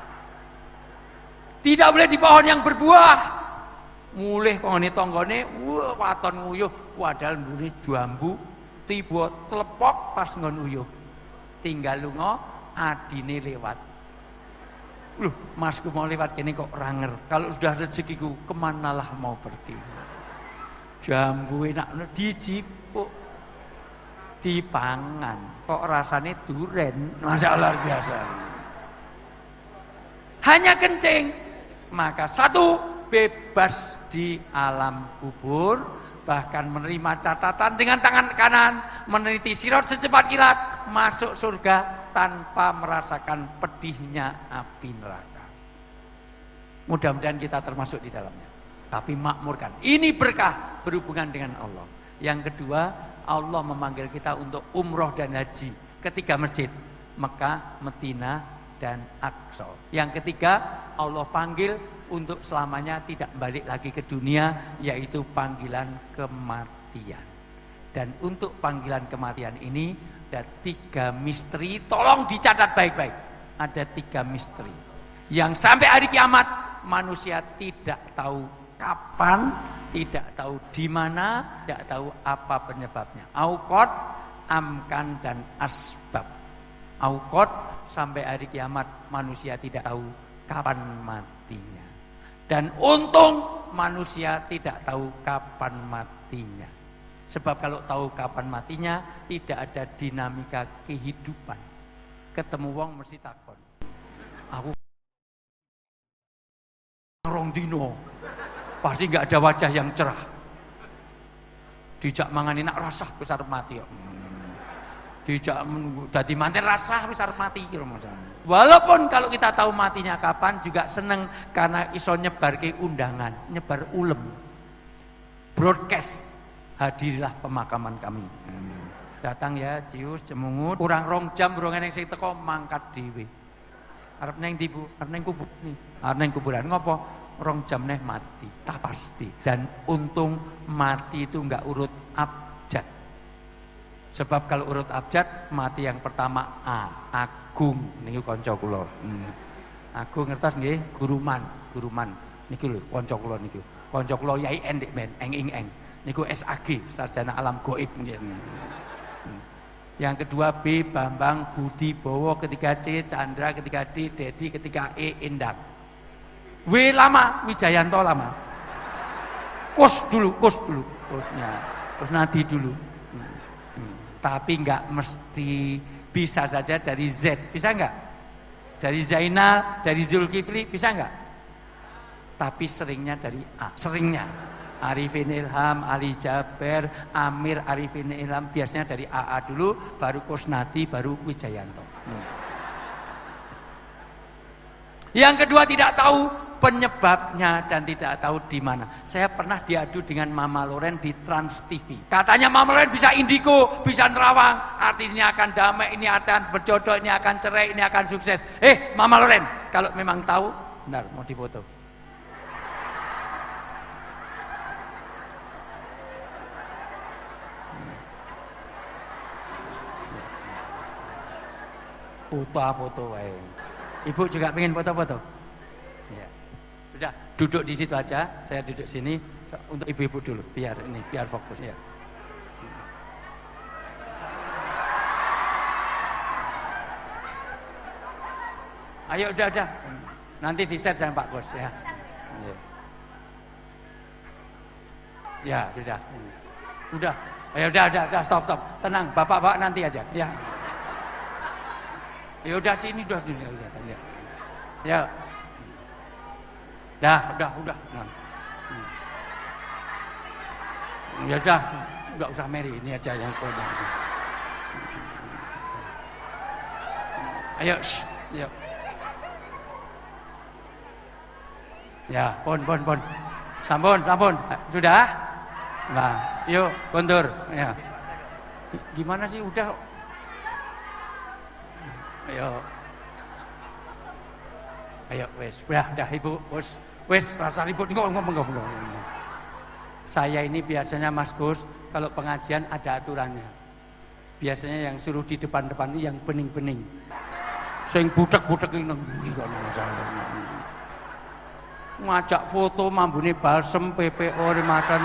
Tidak boleh di pohon yang berbuah. Mulih kongone tanggane, waton nguyuh, padahal mbune jambu. Tiba telepok pas ngon uyuh. Tinggal lunga adine lewat. Loh, masku mau lewat kene kok ranger. Kalau sudah rezekiku kemanalah mau pergi. Jambu enak dijipuk, dipangan. Kok rasanya duren, masalah luar biasa. Hanya kencing. Maka 1, bebas di alam kubur. Bahkan menerima catatan dengan tangan kanan, meneliti sirat secepat kilat, masuk surga tanpa merasakan pedihnya api neraka. Mudah-mudahan kita termasuk di dalamnya. Tapi makmurkan. Ini berkah berhubungan dengan Allah. Yang kedua, Allah memanggil kita untuk umroh dan haji ke 3 masjid, Mekah, Madinah, dan Aqsa. Yang ketiga, Allah panggil untuk selamanya tidak balik lagi ke dunia, yaitu panggilan kematian. Dan untuk panggilan kematian ini ada 3 misteri, tolong dicatat baik-baik. Ada 3 misteri yang sampai hari kiamat manusia tidak tahu kapan, tidak tahu di mana, tidak tahu apa penyebabnya. Auqat, amkan, dan asbab. Auqat, sampai hari kiamat manusia tidak tahu kapan matinya. Dan untung manusia tidak tahu kapan matinya. Sebab kalau tahu kapan matinya, tidak ada dinamika kehidupan. Ketemu wong mesti takon, aku rong dino pasti nggak ada wajah yang cerah. Dijak mangani nak rasah wis arep mati kok. Dijak dadi manten rasah wis arep mati kira Mas. Walaupun kalau kita tahu matinya kapan juga seneng karena iso nyebarke undangan, nyebar ulem. Broadcast, hadirilah pemakaman kami. Datang ya Cius Cemungut, kurang 2 jam burung eneng sing teko mangkat dhewe. Arep neng ndi Bu? Arep neng kubur nih. Arep neng kuburan ngopo? 2 jam neh mati, tak pasti. Dan untung mati itu enggak urut abjad. Sebab kalau urut abjad, mati yang pertama Agung. Niku kanca kula. Agung ngertos nggih? Guruman. Niki lho kanca kula niku. Kanca kula Yai Endik men, eng. Niku SAG, sarjana alam gaib nggih. Yang kedua B Bambang Budi Bowo, ketiga C Chandra, ketiga D Dedi, ketiga E Endang. W lama, Wijayanto lama. Kus dulu. Kusnya. Terus Nadi dulu. Tapi enggak mesti, bisa saja dari Z, bisa enggak? Dari Zainal, dari Zulkifli, bisa enggak? Tapi seringnya dari A, seringnya. Arifin Ilham, Ali Jaber, Amir Arifin Ilham, biasanya dari AA dulu, baru Kusnadi, baru Wijayanto. Yang kedua tidak tahu penyebabnya dan tidak tahu di mana. Saya pernah diadu dengan Mama Loren di Trans TV. Katanya Mama Loren bisa indigo, bisa nerawang, artinya akan damai, ini akan berjodoh, ini akan cerai, ini akan sukses. Mama Loren, kalau memang tahu, bentar mau dipoto. Foto wae. Ibu juga pengen foto-foto? Ya. Sudah, duduk di situ aja. Saya duduk sini untuk ibu-ibu dulu, biar fokus ya. Ayo udah. Nanti di-share sama Pak Bos ya. Ya, sudah. Udah. Ayo udah, stop. Tenang, Bapak nanti aja ya. Ya udah sini udah. Ya. Udah. Ya udah, enggak usah Mary, ini aja yang kodang. Ayo, yuk. Ya, pon. Sampun. Sudah? Nah, yuk, kontur. Ya. Gimana sih udah? Ayo wes, udah Ibu, wes rasa ribut ngomong. Saya ini biasanya Mas Gus, kalau pengajian ada aturannya. Biasanya yang suruh di depan-depan ini yang bening-bening. Sing butek-butek ini ngajak foto mambune balsem PPO rimasan.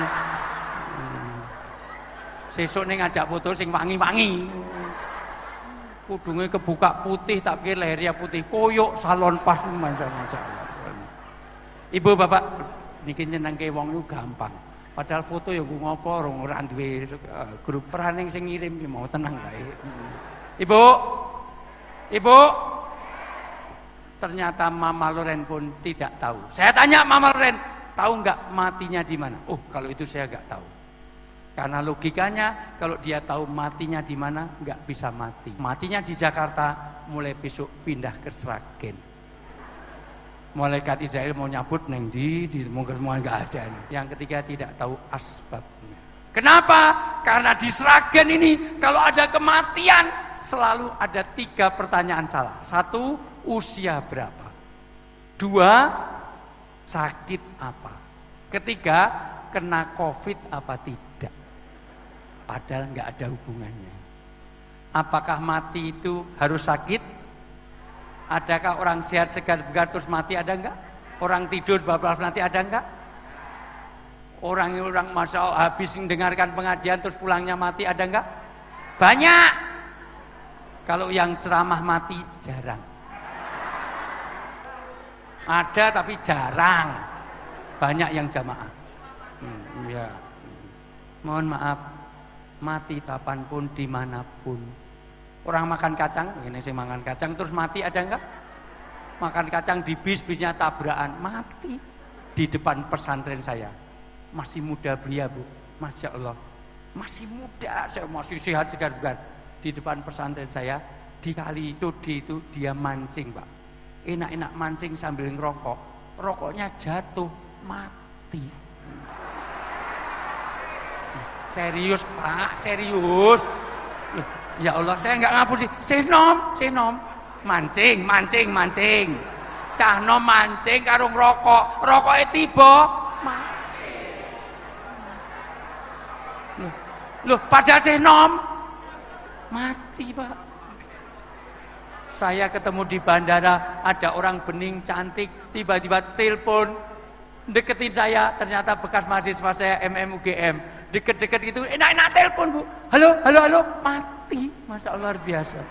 Sesuk ning ngajak foto sing wangi-wangi. Kudungnya kebuka putih tapi lehernya putih, koyok salon pas macam-macam. Ibu bapak niki nyenengke wong lu gampang. Padahal foto ya gue ngopo ora duwe grup peraning sing ngirim ki mau tenang bae. Ibu. Ternyata Mama Loren pun tidak tahu. Saya tanya Mama Loren, tahu enggak matinya di mana? Oh, kalau itu saya enggak tahu. Karena logikanya kalau dia tahu matinya di mana nggak bisa mati. Matinya di Jakarta, mulai besok pindah ke Sragen. Malaikat Israel mau nyabut neng di mungkin semua nggak ada. Yang ketiga tidak tahu asbabnya. Kenapa? Karena di Sragen ini kalau ada kematian selalu ada 3 pertanyaan salah. 1, usia berapa? 2, sakit apa? 3, kena COVID apa tidak? Padahal nggak ada hubungannya. Apakah mati itu harus sakit? Adakah orang sehat segar bugar terus mati, ada enggak? Orang tidur bablas nanti ada enggak? Orang masa habis mendengarkan pengajian terus pulangnya mati ada enggak? Banyak. Kalau yang ceramah mati jarang. Ada tapi jarang. Banyak yang jamaah. Ya. Mohon maaf, mati kapanpun dimanapun. Orang makan kacang, ini saya makan kacang terus mati ada enggak? Makan kacang di bisnya tabrakan, mati. Di depan pesantren saya. Masih muda belia, Bu. Masya Allah. Masih muda, saya masih sehat segar bugar. Di depan pesantren saya, di kali itu dia mancing, Pak. Enak-enak mancing sambil ngerokok. Rokoknya jatuh, mati. Serius, Pak, serius. Ya Allah, saya nggak ngapur sih. Senom. Mancing. Cah nom mancing karung rokok. Rokoknya tiba, mati. Loh, padahal senom mati, Pak. Saya ketemu di bandara, ada orang bening cantik, tiba-tiba telepon, deketin saya, ternyata bekas mahasiswa saya MMUGM. Deket-deket gitu, enak-enak telepon, Bu. Halo, mati. Masya Allah, luar biasa.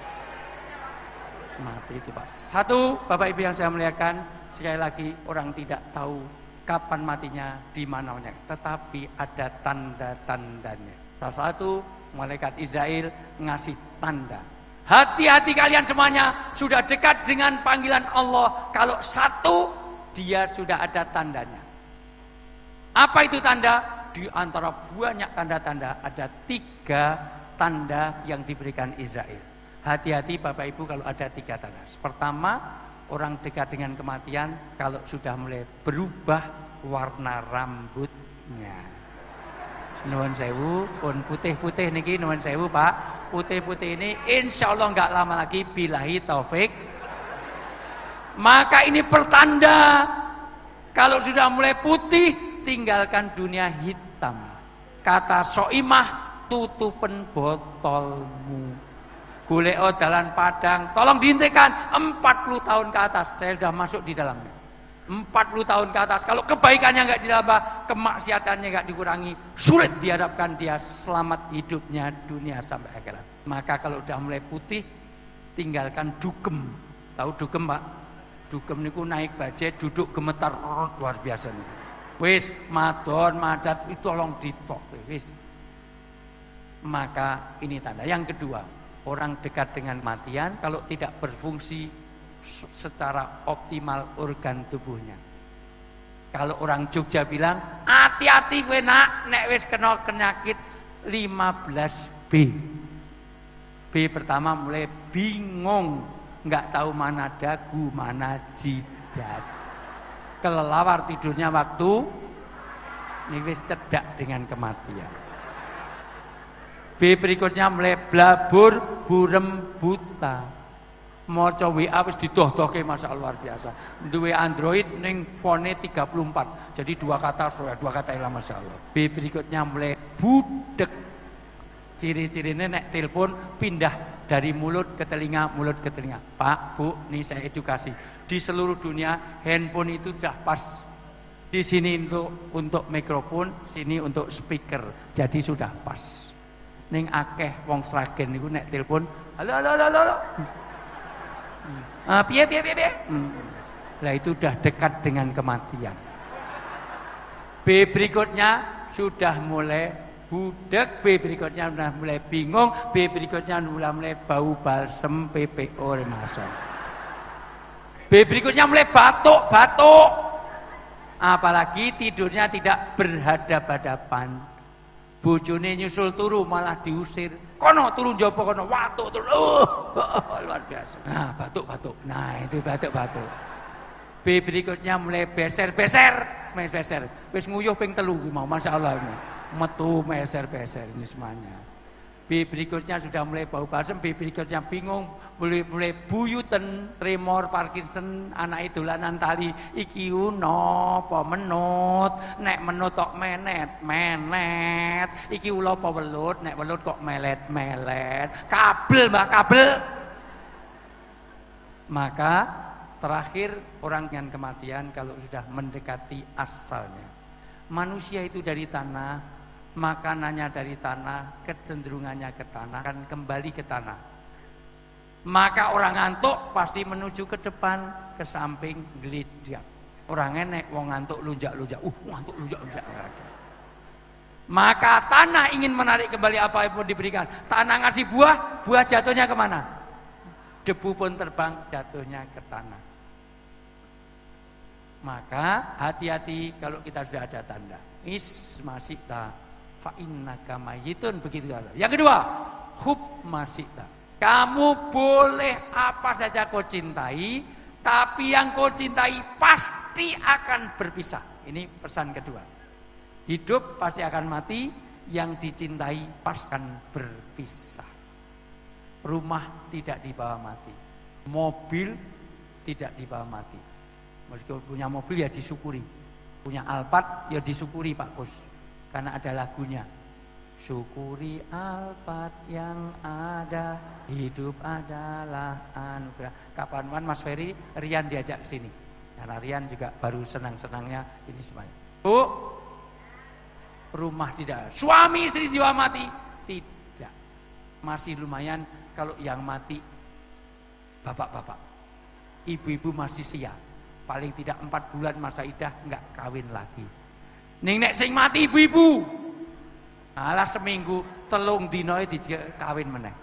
Mati itu, Pak. 1, Bapak Ibu yang saya muliakan, sekali lagi orang tidak tahu kapan matinya, di mananya, tetapi ada tanda-tandanya. Salah satu, malaikat Israel ngasih tanda. Hati-hati kalian semuanya, sudah dekat dengan panggilan Allah. Kalau 1, dia sudah ada tandanya. Apa itu tanda? Di antara banyak tanda-tanda, ada 3 tanda yang diberikan Israel. Hati-hati Bapak Ibu kalau ada 3 tanda. Pertama, orang dekat dengan kematian kalau sudah mulai berubah warna rambutnya. Nuwun sewu, pun putih-putih niki nuwun sewu, Pak. Putih-putih ini insya Allah nggak lama lagi billahi taufik. Maka ini pertanda kalau sudah mulai putih, tinggalkan dunia hitam. Kata Soimah, tutupen botolmu. Goleo dalan padang, tolong dihentikan. 40 tahun ke atas saya sudah masuk di dalamnya. 40 tahun ke atas, kalau kebaikannya nggak ditambah, kemaksiatannya nggak dikurangi, sulit diharapkan dia selamat hidupnya dunia sampai akhirat. Maka kalau udah mulai putih, tinggalkan dugem. Tahu dugem, Pak? Dugem niku naik bajai, duduk gemetar, luar biasa nih. Wis madon macet itu tolong ditok, wis. Maka ini tanda. Yang kedua, orang dekat dengan kematian kalau tidak berfungsi secara optimal organ tubuhnya. Kalau orang Jogja bilang, hati-hati kowe nak, nek wis kena penyakit 15B. B pertama mulai bingung, nggak tahu mana dagu, mana jidat. Kelelawar tidurnya waktu ini wis cedak dengan kematian. B berikutnya mulai blabur, burem, buta. Maca WA wis didoh-dohke masyaallah luar biasa. Duwe Android ning fone 34. Jadi 2 kata ilang masyaallah. B berikutnya mulai budek. Ciri-cirine nek telepon pindah dari mulut ke telinga, mulut ke telinga. Pak, Bu, nih saya edukasi. Di seluruh dunia handphone itu sudah pas. Di sini untuk mikrofon, sini untuk speaker. Jadi sudah pas. Ning akeh wong Sragen niku nek telepon, halo. Piye. Lah itu udah dekat dengan kematian. B berikutnya sudah mulai budek, B berikutnya sudah mulai bingung, B berikutnya sudah mulai bau balsem PPO Remason. B berikutnya mulai batuk. Apalagi tidurnya tidak berhadap-hadapan. Bojone nyusul turu malah diusir. Kono turun jopo kono watuk terus. Luar biasa. Nah, batuk. Nah, itu batuk. B berikutnya mulai beser. Wis nguyuh ping 3 mau masyaallah. metu meser-beser ini semuanya. B berikutnya sudah mulai bau basem, B berikutnya bingung, mulai buyuten, tremor, Parkinson, anak dolanan tali, iki napa menut, nek menut kok menet, iki ula apa welut, nek welut kok melet, kabel mbak kabel. Maka terakhir orang dengan kematian kalau sudah mendekati asalnya. Manusia itu dari tanah, makanannya dari tanah, kecenderungannya ke tanah, akan kembali ke tanah. Maka orang ngantuk pasti menuju ke depan, ke samping, gelidak. Orang enek, wong ngantuk lunjak-lunjak, ngantuk lunjak-lunjak. Maka tanah ingin menarik kembali apa yang pun diberikan. Tanah ngasih buah, buah jatuhnya kemana? Debu pun terbang, jatuhnya ke tanah. Maka hati-hati kalau kita sudah ada tanda. Ismasita fa innaka mayyitun, begitu. Yang kedua, hub masita. Kamu boleh apa saja kau cintai, tapi yang kau cintai pasti akan berpisah. Ini pesan kedua. Hidup pasti akan mati, yang dicintai pasti akan berpisah. Rumah tidak dibawa mati, mobil tidak dibawa mati. Meskipun punya mobil ya disyukuri, punya Alphard ya disyukuri Pak Kus, karena ada lagunya. Syukuri Alphard yang ada, hidup adalah anugerah. Kapan Mas Ferry, Rian diajak ke sini, karena Rian juga baru senang-senangnya ini semuanya. Bu, rumah tidak, suami istri jiwa mati tidak, masih lumayan. Kalau yang mati bapak-bapak, ibu-ibu masih sia, paling tidak 4 bulan masa idah nggak kawin lagi. Nek sing mati ibu-ibu, alah seminggu telung dinoe dikawin meneh.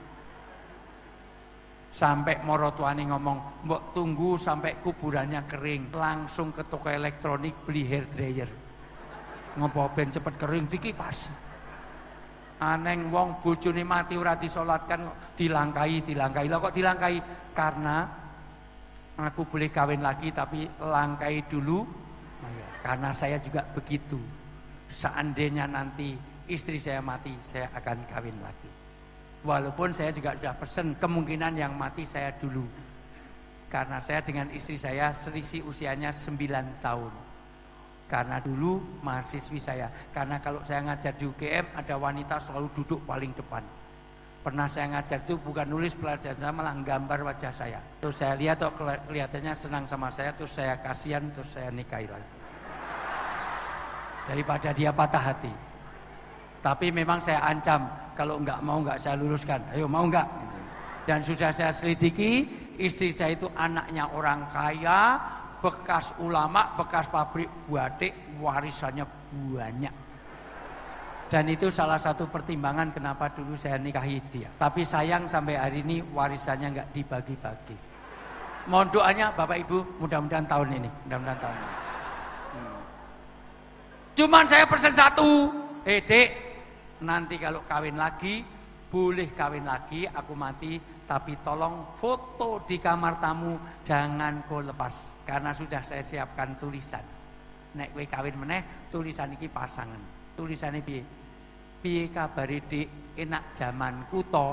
Sampai morotuane ngomong, mbok tunggu sampai kuburannya kering, langsung ke toko elektronik beli hair dryer. Ngopo ben cepet kering dikipasi. Aneng wong bojone mati ora disolatkan, dilangkai. Lah kok dilangkai? Karena aku boleh kawin lagi tapi langkai dulu. Karena saya juga begitu. Seandainya nanti istri saya mati, saya akan kawin lagi. Walaupun saya juga sudah pesen kemungkinan yang mati saya dulu. Karena saya dengan istri saya selisih usianya 9 tahun. Karena dulu mahasiswi saya, karena kalau saya ngajar di UGM ada wanita selalu duduk paling depan. Pernah saya ngajar itu bukan nulis pelajaran saya, malah gambar wajah saya. Terus saya lihat kok kelihatannya senang sama saya, terus saya kasihan, terus saya nikahi lagi. Daripada dia patah hati. Tapi memang saya ancam, kalau enggak mau enggak saya luluskan. Ayo mau enggak? Dan sudah saya selidiki, istri saya itu anaknya orang kaya, bekas ulama, bekas pabrik batik, warisannya banyak. Dan itu salah satu pertimbangan kenapa dulu saya nikahi dia. Tapi sayang sampai hari ini warisannya nggak dibagi-bagi. Mohon doanya Bapak Ibu, mudah-mudahan tahun ini, Cuman saya pesan satu, Dek, nanti kalau kawin lagi, boleh kawin lagi, aku mati, tapi tolong foto di kamar tamu jangan kau lepas. Karena sudah saya siapkan tulisan. Nek kowe kawin meneh, tulisan iki pasangan. Tulisane piye? Piye kabare Dik, enak jamanku to.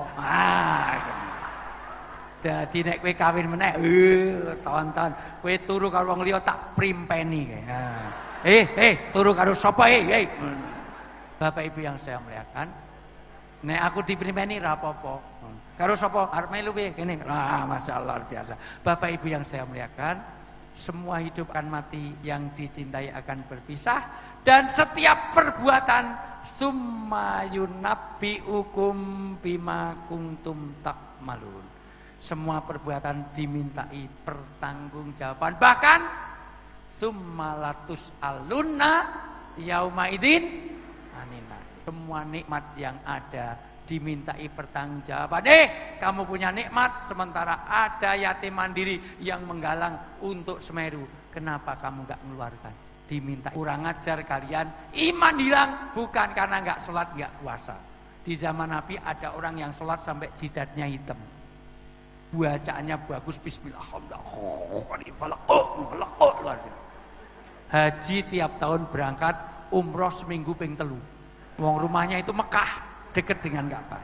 Dadi nek kowe kawin meneh, tonton. Kowe turu karo wong liya tak primpeni kowe. Turu karo sapa Bapak Ibu yang saya muliakan, nek aku diprimpeni ra apa-apa. Karo sapa? Arep melu piye? Kene. Masyaallah luar biasa. Bapak Ibu yang saya muliakan, semua hidup akan mati, yang dicintai akan berpisah, dan setiap perbuatan summa yunabbiukum bima kuntum ta'malun. Semua perbuatan dimintai pertanggungjawaban, bahkan summa latus alunna yauma idzin anina. Semua nikmat yang ada dimintai pertanggungjawaban. Kamu punya nikmat, sementara ada yatim mandiri yang menggalang untuk Semeru. Kenapa kamu nggak mengeluarkan? Diminta. Kurang ajar kalian, iman hilang bukan karena nggak sholat, nggak puasa. Di zaman Nabi ada orang yang sholat sampai jidatnya hitam, bacaannya bagus, bismillahirrahmanirrahim. Haji tiap tahun berangkat, umroh seminggu ping 3. Wong rumahnya itu Mekah, dekat dengan Ka'bah.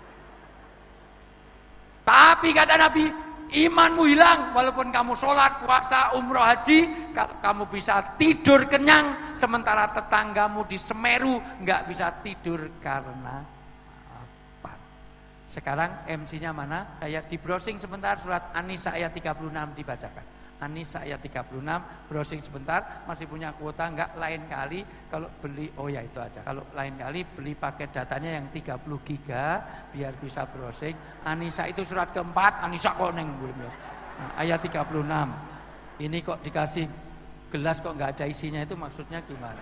Tapi kata Nabi, imanmu hilang walaupun kamu sholat, puasa, umroh, haji. Kamu bisa tidur kenyang, sementara tetanggamu di Semeru nggak bisa tidur karena apa? Sekarang MC-nya mana? Saya di browsing sebentar surat An-Nisa ayat 36 dibacakan. An-Nisa ayat 36, browsing sebentar, masih punya kuota enggak? Lain kali kalau beli, oh ya itu ada. Kalau lain kali beli paket datanya yang 30 giga biar bisa browsing. An-Nisa itu surat keempat, An-Nisa kok neng belum ya. Nah, ayat 36. Ini kok dikasih gelas kok enggak ada isinya, itu maksudnya gimana?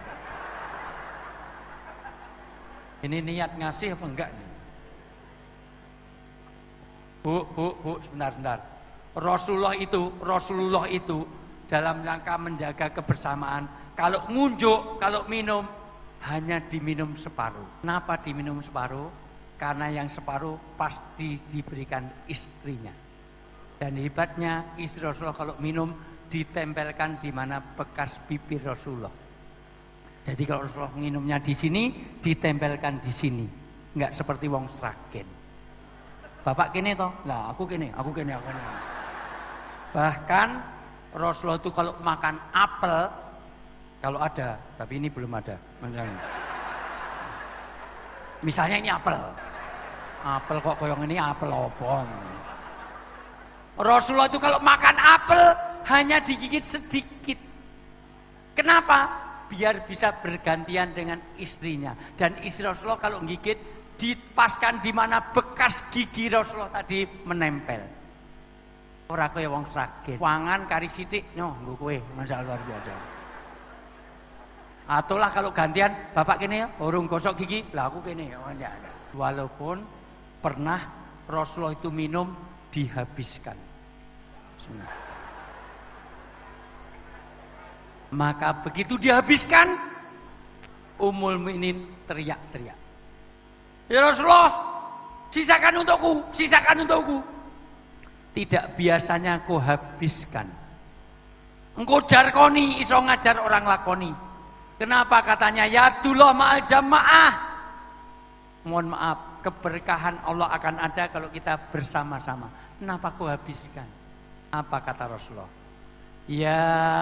Ini niat ngasih apa enggak nih? Bu, sebentar. Rasulullah itu dalam rangka menjaga kebersamaan, kalau ngunjuk, kalau minum hanya diminum separuh. Kenapa diminum separuh? Karena yang separuh pasti diberikan istrinya. Dan hebatnya istri Rasulullah kalau minum ditempelkan di mana bekas bibir Rasulullah. Jadi kalau Rasulullah minumnya di sini, ditempelkan di sini, nggak seperti wong sragen. Bapak kene toh, lah aku kene. Bahkan Rasulullah itu kalau makan apel, kalau ada, tapi ini belum ada. Misalnya ini apel kok koyong ini apel opon. Rasulullah itu kalau makan apel hanya digigit sedikit. Kenapa? Biar bisa bergantian dengan istrinya. Dan istri Rasulullah kalau gigit dipaskan di mana bekas gigi Rasulullah tadi menempel. Ora kaya wong sragen. Wangan kari sithik nyoh nggo kowe, masalah luar biasa. Atulah kalau gantian, bapak kene ya, urung gosok gigi, lah aku kene ya. Walaupun pernah Rasulullah itu minum dihabiskan. Maka begitu dihabiskan, Ummul Mukminin teriak-teriak. Ya Rasulullah, sisakan untukku. Tidak biasanya kau habiskan. Engkau jarkoni, iso ngajar orang lakoni. Kenapa katanya yadullah ma'al jamaah? Mohon maaf, keberkahan Allah akan ada kalau kita bersama-sama. Kenapa kau habiskan? Apa kata Rasulullah? Ya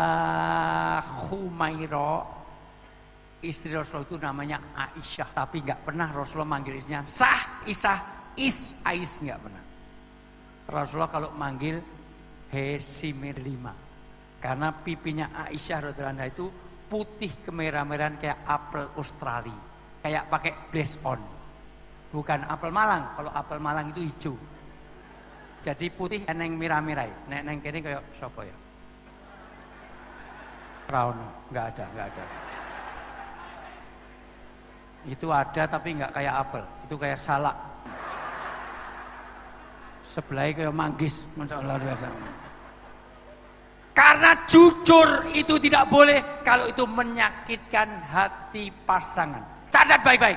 Khumairo, istri Rasulullah itu namanya Aisyah. Tapi nggak pernah Rasulullah manggil istrinya Sah, Isah, Ais nggak pernah. Rasulullah kalau manggil Hesimir 5, karena pipinya Aisyah radhiyallahu anha itu putih kemerah-merahan kayak apel Australia, kayak pakai blaze on, bukan apel Malang. Kalau apel Malang itu hijau, jadi putih neng merah-merah. Neng kene kayak sapa ya? Rauno, nggak ada. Itu ada tapi nggak kayak apel, itu kayak salak. Sebelahnya kayak manggis, masyaallah biasa. Karena jujur itu tidak boleh kalau itu menyakitkan hati pasangan. Catat baik-baik.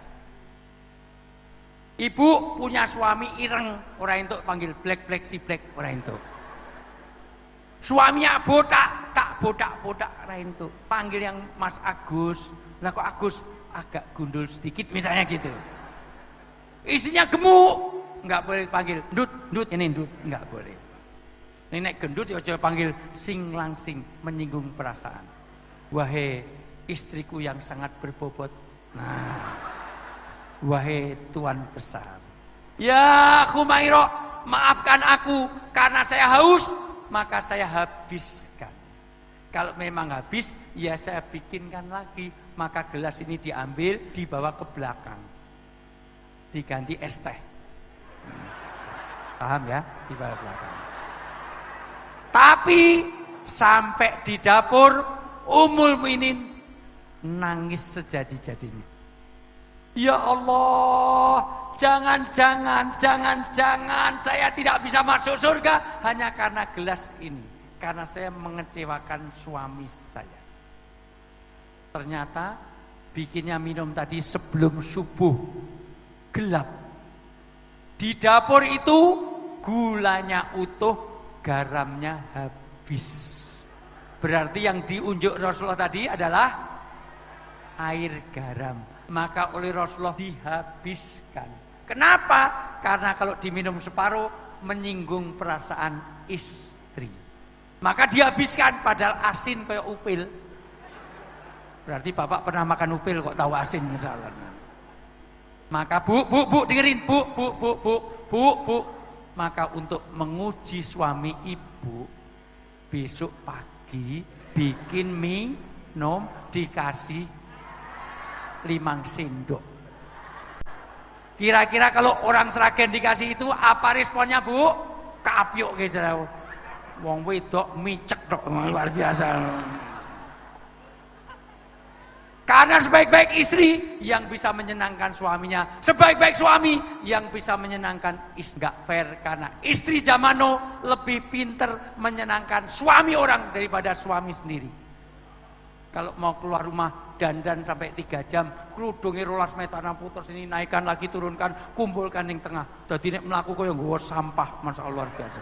Ibu punya suami ireng, orang itu panggil black si black, orang itu. Suaminya botak, tak botak orang itu. Panggil yang Mas Agus. Lah kok Agus agak gundul sedikit misalnya gitu. Istrinya gemuk, nggak boleh panggil Ndut, ini Ndut, nggak boleh. Nenek gendut ya coba panggil sing langsing, menyinggung perasaan. Wahai istriku yang sangat berbobot. Nah, wahai Tuan besar. Ya Khumairo, maafkan aku karena saya haus, maka saya habiskan. Kalau memang habis, ya saya bikinkan lagi. Maka gelas ini diambil, dibawa ke belakang, diganti es teh. Paham ya? Di bawah belakang. Tapi sampai di dapur Ummul Mukminin nangis sejadi-jadinya. Ya Allah, jangan saya tidak bisa masuk surga hanya karena gelas ini, karena saya mengecewakan suami saya. Ternyata bikinnya minum tadi sebelum subuh, gelap. Di dapur itu gulanya utuh, garamnya habis. Berarti yang diunjuk Rasulullah tadi adalah air garam. maka oleh Rasulullah dihabiskan. Kenapa? Karena kalau diminum separuh menyinggung perasaan istri. Maka dihabiskan, padahal asin kayak upil. Berarti bapak pernah makan upil kok tahu asin misalnya. Maka bu dengerin bu. Maka untuk menguji suami ibu, besok pagi bikin minum dikasih 5 sendok. Kira-kira kalau orang Sragen dikasih itu apa responnya bu? Kapyuk guys, wong wedok micek dok, luar biasa. Karena sebaik-baik istri yang bisa menyenangkan suaminya, sebaik-baik suami yang bisa menyenangkan istri. Gak fair karena istri zaman now lebih pinter menyenangkan suami orang daripada suami sendiri. Kalau mau keluar rumah dandan sampai 3 jam, kerudungnya rolas metana putar sini, naikkan lagi, turunkan, kumpulkan yang tengah. Jadi nek melaku kaya nggawa sampah, masya Allah luar biasa.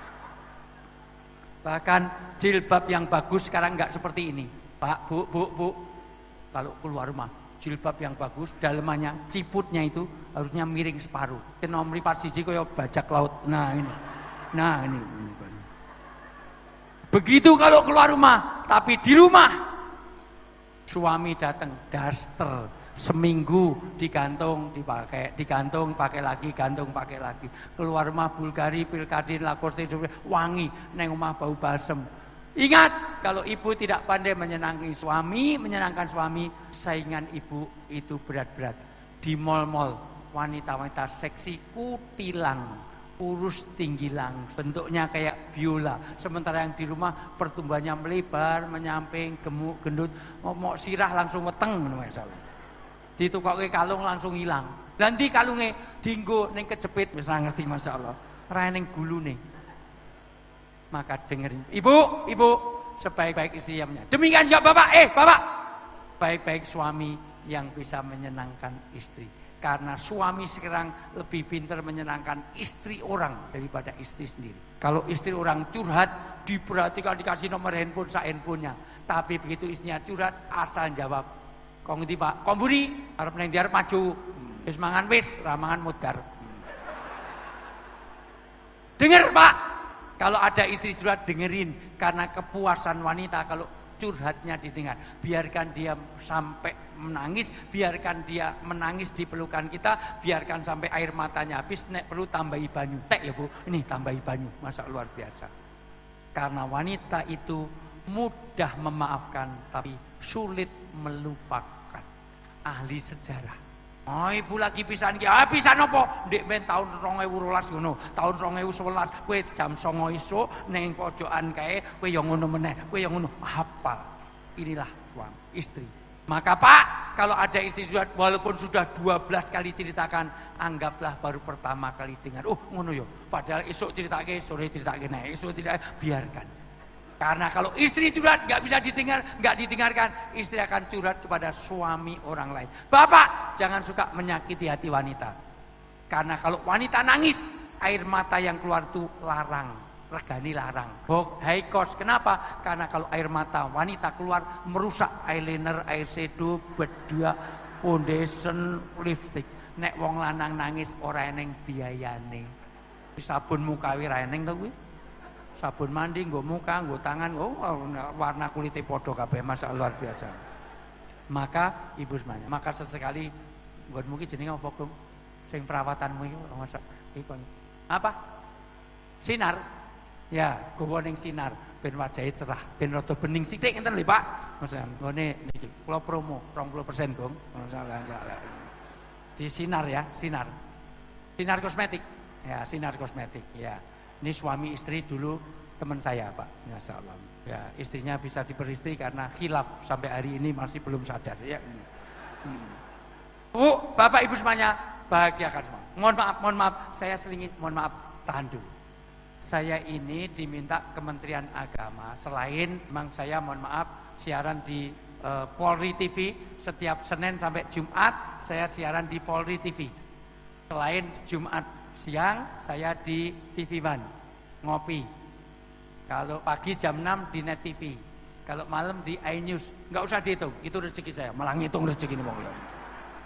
Bahkan jilbab yang bagus sekarang nggak seperti ini, Pak, Bu. Kalau keluar rumah, jilbab yang bagus, dalemannya, ciputnya itu harusnya miring separuh. Nomor 4 siji kaya bajak laut. Nah ini. Begitu kalau keluar rumah, tapi di rumah suami datang, daster seminggu digantung, pakai lagi, gantung pakai lagi. Keluar rumah Bulgari, Pilkadin, Lacoste, wangi, neng rumah bau balsem. Ingat, kalau ibu tidak pandai menyenangkan suami, saingan ibu itu berat-berat. Di mall-mall, wanita-wanita seksi kutilang, kurus tinggi lang, bentuknya kayak biola. Sementara yang di rumah pertumbuhannya melebar, menyamping, gemuk, gendut, mau sirah langsung weteng, misalnya. Ditukokke kalung langsung hilang. Nanti kalungnya dinggo ning kejepit, wis ngerti masyaallah. Ra ning gulune. Maka dengerin, ibu, sebaik-baik istri yang menyenangkan. Demikian juga bapak, baik-baik suami yang bisa menyenangkan istri. Karena suami sekarang lebih pintar menyenangkan istri orang daripada istri sendiri. Kalau istri orang curhat, diperhatikan, dikasih nomor handphone, handphonenya. Tapi begitu istrinya curhat, asal jawab, kong ngerti pak, kong buri, harap neng diarep maju, wis mangan wis, ramangan mudar. Dengar pak. Kalau ada istri curhat dengerin, karena kepuasan wanita kalau curhatnya didengar. Biarkan dia sampai menangis, biarkan dia menangis di pelukan kita, biarkan sampai air matanya habis, nek perlu tambahi banyu. Tek ya bu, ini tambahi banyu, masa luar biasa. Karena wanita itu mudah memaafkan, tapi sulit melupakan. Ahli sejarah. Oh ibu lagi pisan ki, pisan apa? Ndek men tahun 2012 ngono, tahun 2011 kowe jam 09.00 esuk ning pojokan kae kowe ya ngono meneh, kowe ya ngono. Hafal. Inilah suami istri. Maka Pak, kalau ada istri sudah walaupun sudah 12 kali ceritakan, anggaplah baru pertama kali dengar. Oh ngono ya. Padahal esuk ceritake, sore ceritake, nek esuk ceritake, biarkan. Karena kalau istri curhat nggak bisa didengar, nggak didengarkan, istri akan curhat kepada suami orang lain. Bapak, jangan suka menyakiti hati wanita. Karena kalau wanita nangis, air mata yang keluar itu larang, regani larang. High cost. Kenapa? Karena kalau air mata wanita keluar merusak eyeliner, eyeshadow, bedak, foundation, lipstick. Nek wong lanang nangis ora eneng biayane. Sabun muka ora eneng to kuwi. Sabun mandi, nggo muka, nggo tangan, warna kulitnya podo kabeh, masa luar biasa. Maka ibu semuanya, maka sesekali nggon mungkin jenenge apa Kong? Sing perawatanmu iki masa ikon. Apa? Sinar. Ya, gowo ning sinar ben wajahe cerah, ben rada bening sithik ngenten lho Pak. Maksudnya nggone niki kula promo 20% Gong. Masalah. Di sinar ya, sinar. Sinar kosmetik. Ya, sinar kosmetik. Ya. Ini suami istri dulu teman saya Pak, Masya Allah. Ya, istrinya bisa diperistri karena khilaf sampai hari ini masih belum sadar. Ya. Bu, Bapak Ibu semuanya bahagiakan semua. Mohon maaf, saya selingit, mohon maaf, tahan dulu. Saya ini diminta Kementerian Agama, selain memang saya mohon maaf siaran di Polri TV setiap Senin sampai Jumat, saya siaran di Polri TV. Selain Jumat siang saya di TV One ngopi. Kalau pagi jam 6 di Net TV. Kalau malam di iNews. Enggak usah dihitung, itu rezeki saya. Malah ngitung rezeki ini mau.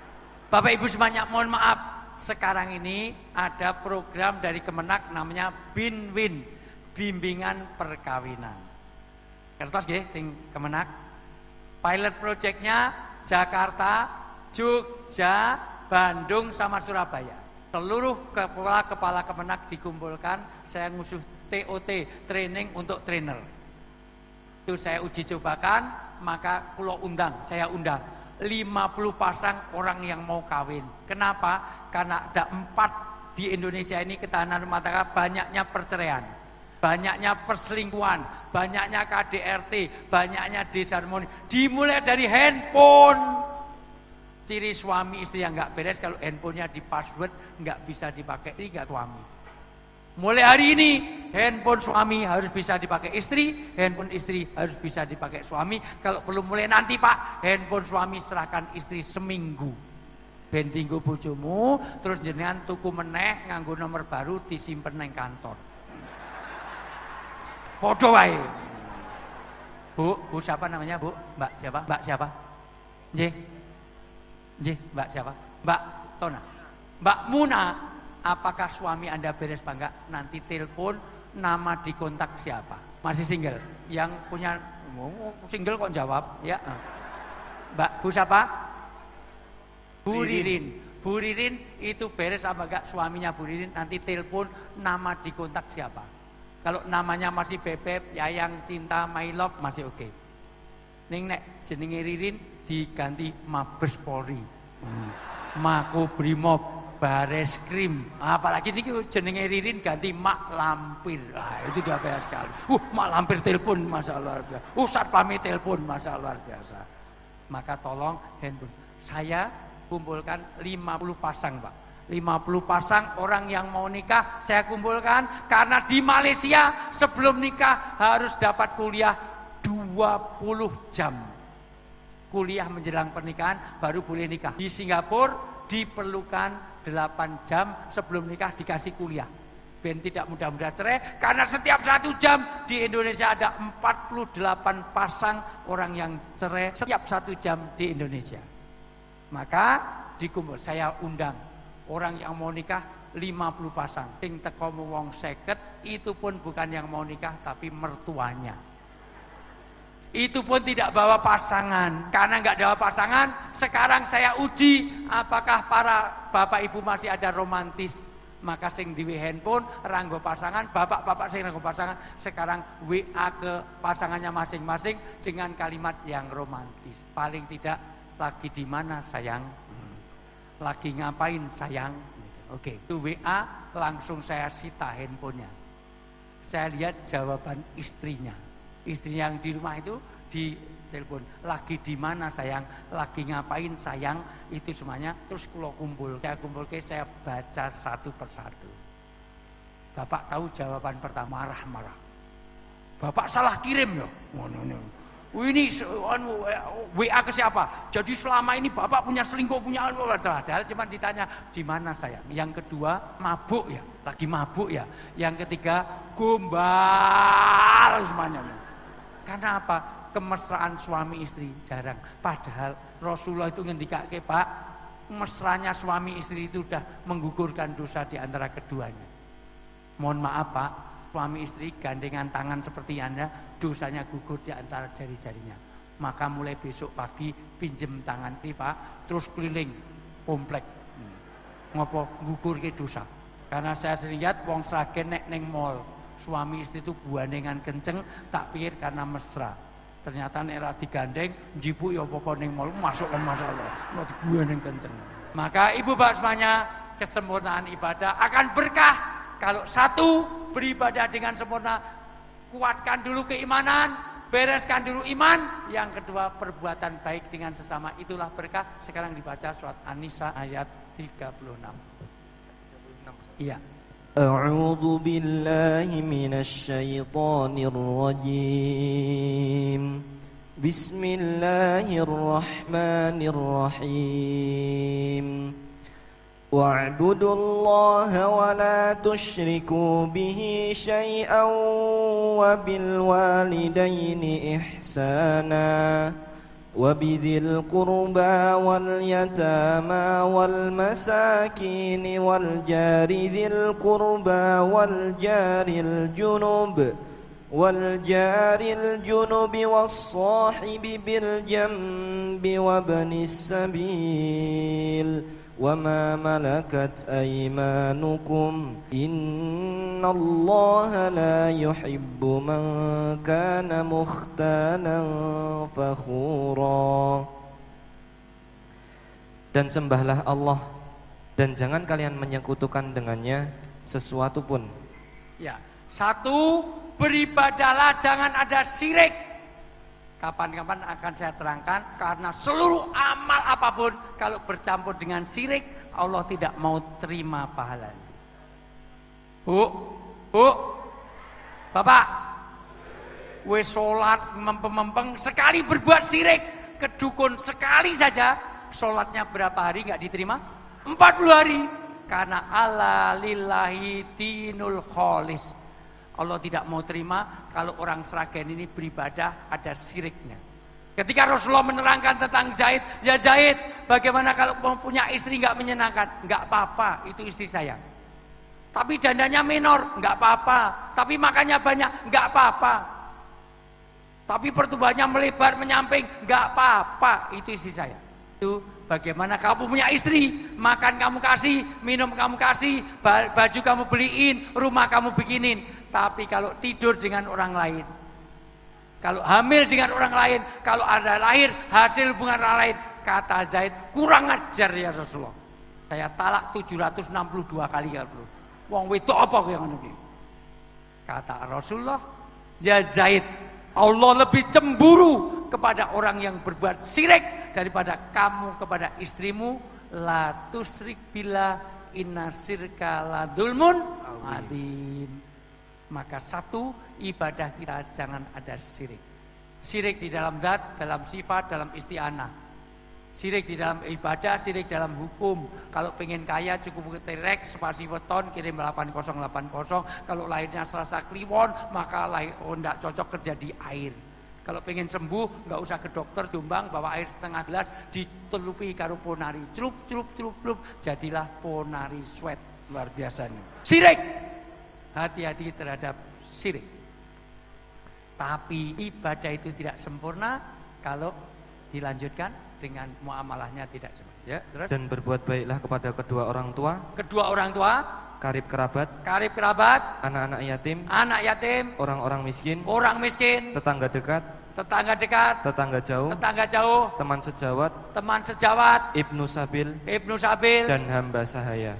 Bapak Ibu semuanya, mohon maaf, sekarang ini ada program dari Kemenak namanya BINWIN, bimbingan perkawinan. Kertas nggih sing Kemenak. Pilot projectnya Jakarta, Jogja, Bandung sama Surabaya. Seluruh kepala Kemenak dikumpulkan, saya ngusuh TOT, training untuk trainer. Itu saya uji cobakan, maka saya undang 50 pasang orang yang mau kawin. Kenapa? Karena ada 4 di Indonesia ini ketahanan rumah tangga, banyaknya perceraian, banyaknya perselingkuhan, banyaknya KDRT, banyaknya disharmoni. Dimulai dari handphone. Ciri suami istri yang nggak beres kalau handphonenya di password, nggak bisa dipakai tiga suami. Mulai hari ini handphone suami harus bisa dipakai istri, handphone istri harus bisa dipakai suami. Kalau perlu mulai nanti Pak, handphone suami serahkan istri seminggu. Ben tinggo bojomu, terus jenengan tuku meneh nganggo nomor baru disimpen neng kantor. Podo wae. Bu siapa namanya Bu? Mbak siapa? Mbak siapa? Nggih. Mbak siapa? Mbak Tona. Mbak Muna, apakah suami Anda beres apa enggak? Nanti telepon, nama di kontak siapa? Masih single? Yang punya single kok jawab? Ya. Mbak Bu siapa? Bu Ririn. Bu Ririn itu beres apa enggak suaminya Bu Ririn? Nanti telepon, nama di kontak siapa? Kalau namanya masih Bebek, Yayang, Cinta, My Love masih oke. Ning nek jenenge Ririn diganti Mabes Polri, Makobrimob, Bareskrim, apalagi ini jenenge Ririn ganti Mak Lampir. Itu dia biasa sekali. Mak Lampir telepon, masa luar biasa. Satpamnya telepon, masa luar biasa. Maka tolong handphone saya kumpulkan 50 pasang Pak, 50 pasang orang yang mau nikah saya kumpulkan. Karena di Malaysia sebelum nikah harus dapat kuliah 20 jam, kuliah menjelang pernikahan baru boleh nikah. Di Singapura diperlukan 8 jam sebelum nikah dikasih kuliah. Ben tidak mudah-mudah cerai, karena setiap 1 jam di Indonesia ada 48 pasang orang yang cerai setiap 1 jam di Indonesia. Maka dikumpul, saya undang orang yang mau nikah 50 pasang. Sing teko wong 50 itu pun bukan yang mau nikah tapi mertuanya. Itu pun tidak bawa pasangan. Karena nggak bawa pasangan, sekarang saya uji apakah para bapak ibu masih ada romantis. Maka sing diwe handphone ranggo pasangan, bapak-bapak sing ranggo pasangan sekarang WA ke pasangannya masing-masing dengan kalimat yang romantis. Paling tidak, lagi di mana sayang? Lagi ngapain sayang? Oke, itu WA langsung saya sita handphonenya. Saya lihat jawaban istrinya. Istri yang di rumah itu di telepon, lagi di mana sayang, lagi ngapain sayang, itu semuanya. Terus kalau kumpulkan, saya baca satu persatu. Bapak tahu jawaban pertama, marah-marah. Bapak salah kirim ya. Ini WA ke siapa? Jadi selama ini bapak punya selingkuh, punya padahal cuma ditanya di mana sayang. Yang kedua mabuk ya, lagi mabuk ya. Yang ketiga gombal semuanya. Karena apa? Kemesraan suami istri jarang. Padahal Rasulullah itu ngendikake Pak, mesranya suami istri itu sudah menggugurkan dosa di antara keduanya. Mohon maaf Pak, suami istri gandengan tangan seperti Anda, dosanya gugur di antara jari-jarinya. Maka mulai besok pagi pinjem tangan ini Pak, terus keliling komplek. Ngopo gugur ke dosa. Karena saya sering lihat wong sragen nek ning mall, suami istri itu gandengan kenceng, tak pikir karena mesra. Ternyata nek ra digandeng, njibuk ya apa ning mall masukkan masalah. Mau digandeng kenceng. Maka ibu bapak semuanya, kesempurnaan ibadah akan berkah kalau satu beribadah dengan sempurna, kuatkan dulu keimanan, bereskan dulu iman. Yang kedua perbuatan baik dengan sesama, itulah berkah. Sekarang dibaca surat An-Nisa ayat 36. Iya. أعوذ بالله من الشيطان الرجيم بسم الله الرحمن الرحيم واعبدوا الله ولا تشركوا به شيئا وبالوالدين إحسانا وبذي القربى واليتامى والمساكين والجار ذي القربى والجار الجنب والصاحب بالجنب وابن السبيل وما ملكت أيمانكم إن الله لا يحب من كان مختالا فخورا. Dan sembahlah Allah dan jangan kalian menyekutukan dengannya sesuatu pun. Ya, satu, beribadahlah jangan ada syirik. Kapan-kapan akan saya terangkan, karena seluruh amal apapun kalau bercampur dengan syirik, Allah tidak mau terima pahalanya. Bu, Bapak, wes sholat mempeng-mempeng, sekali berbuat syirik ke dukun sekali saja, sholatnya berapa hari nggak diterima? 40 hari. Karena ala lillahi dinul kholis. Allah tidak mau terima kalau orang Sragen ini beribadah ada syiriknya. Ketika Rasulullah menerangkan tentang Zaid, ya Zaid, bagaimana kalau punya istri nggak menyenangkan? Nggak apa-apa, itu istri saya. Tapi dandanya minor, nggak apa-apa. Tapi makannya banyak, nggak apa-apa. Tapi pertumbuhannya melebar menyamping, nggak apa-apa, itu istri saya. Itu bagaimana kamu punya istri, makan kamu kasih, minum kamu kasih, baju kamu beliin, rumah kamu bikinin. Tapi kalau tidur dengan orang lain, kalau hamil dengan orang lain, kalau ada lahir hasil hubungan orang lain, kata Zaid, kurang ajar ya Rasulullah. Saya talak 762 kali ya bro. Wong wedok apa yang ngono iki? Kata Rasulullah, ya Zaid, Allah lebih cemburu kepada orang yang berbuat syirik daripada kamu kepada istrimu. La tusrik billah inna syirka la dzulmun adzim. Maka satu, ibadah kita jangan ada syirik. Syirik di dalam zat, dalam sifat, dalam isti'anah. Syirik di dalam ibadah, syirik dalam hukum. Kalau pengen kaya cukup terek, spasi weton kirim 8080. Kalau lahirnya Selasa Kliwon, maka tidak cocok kerja di air. Kalau pengen sembuh, nggak usah ke dokter, Jombang, bawa air setengah gelas, ditelupi karo ponari, celup, jadilah ponari sweat. Luar biasa nih. Syirik. Hati-hati terhadap syirik. Tapi ibadah itu tidak sempurna kalau dilanjutkan dengan muamalahnya tidak sempurna. Ya, terus. Dan berbuat baiklah kepada kedua orang tua. Kedua orang tua. Karib kerabat. Anak-anak yatim. Orang-orang miskin. Tetangga dekat. Tetangga jauh. Teman sejawat. Ibnu Sabil. Dan hamba sahaya.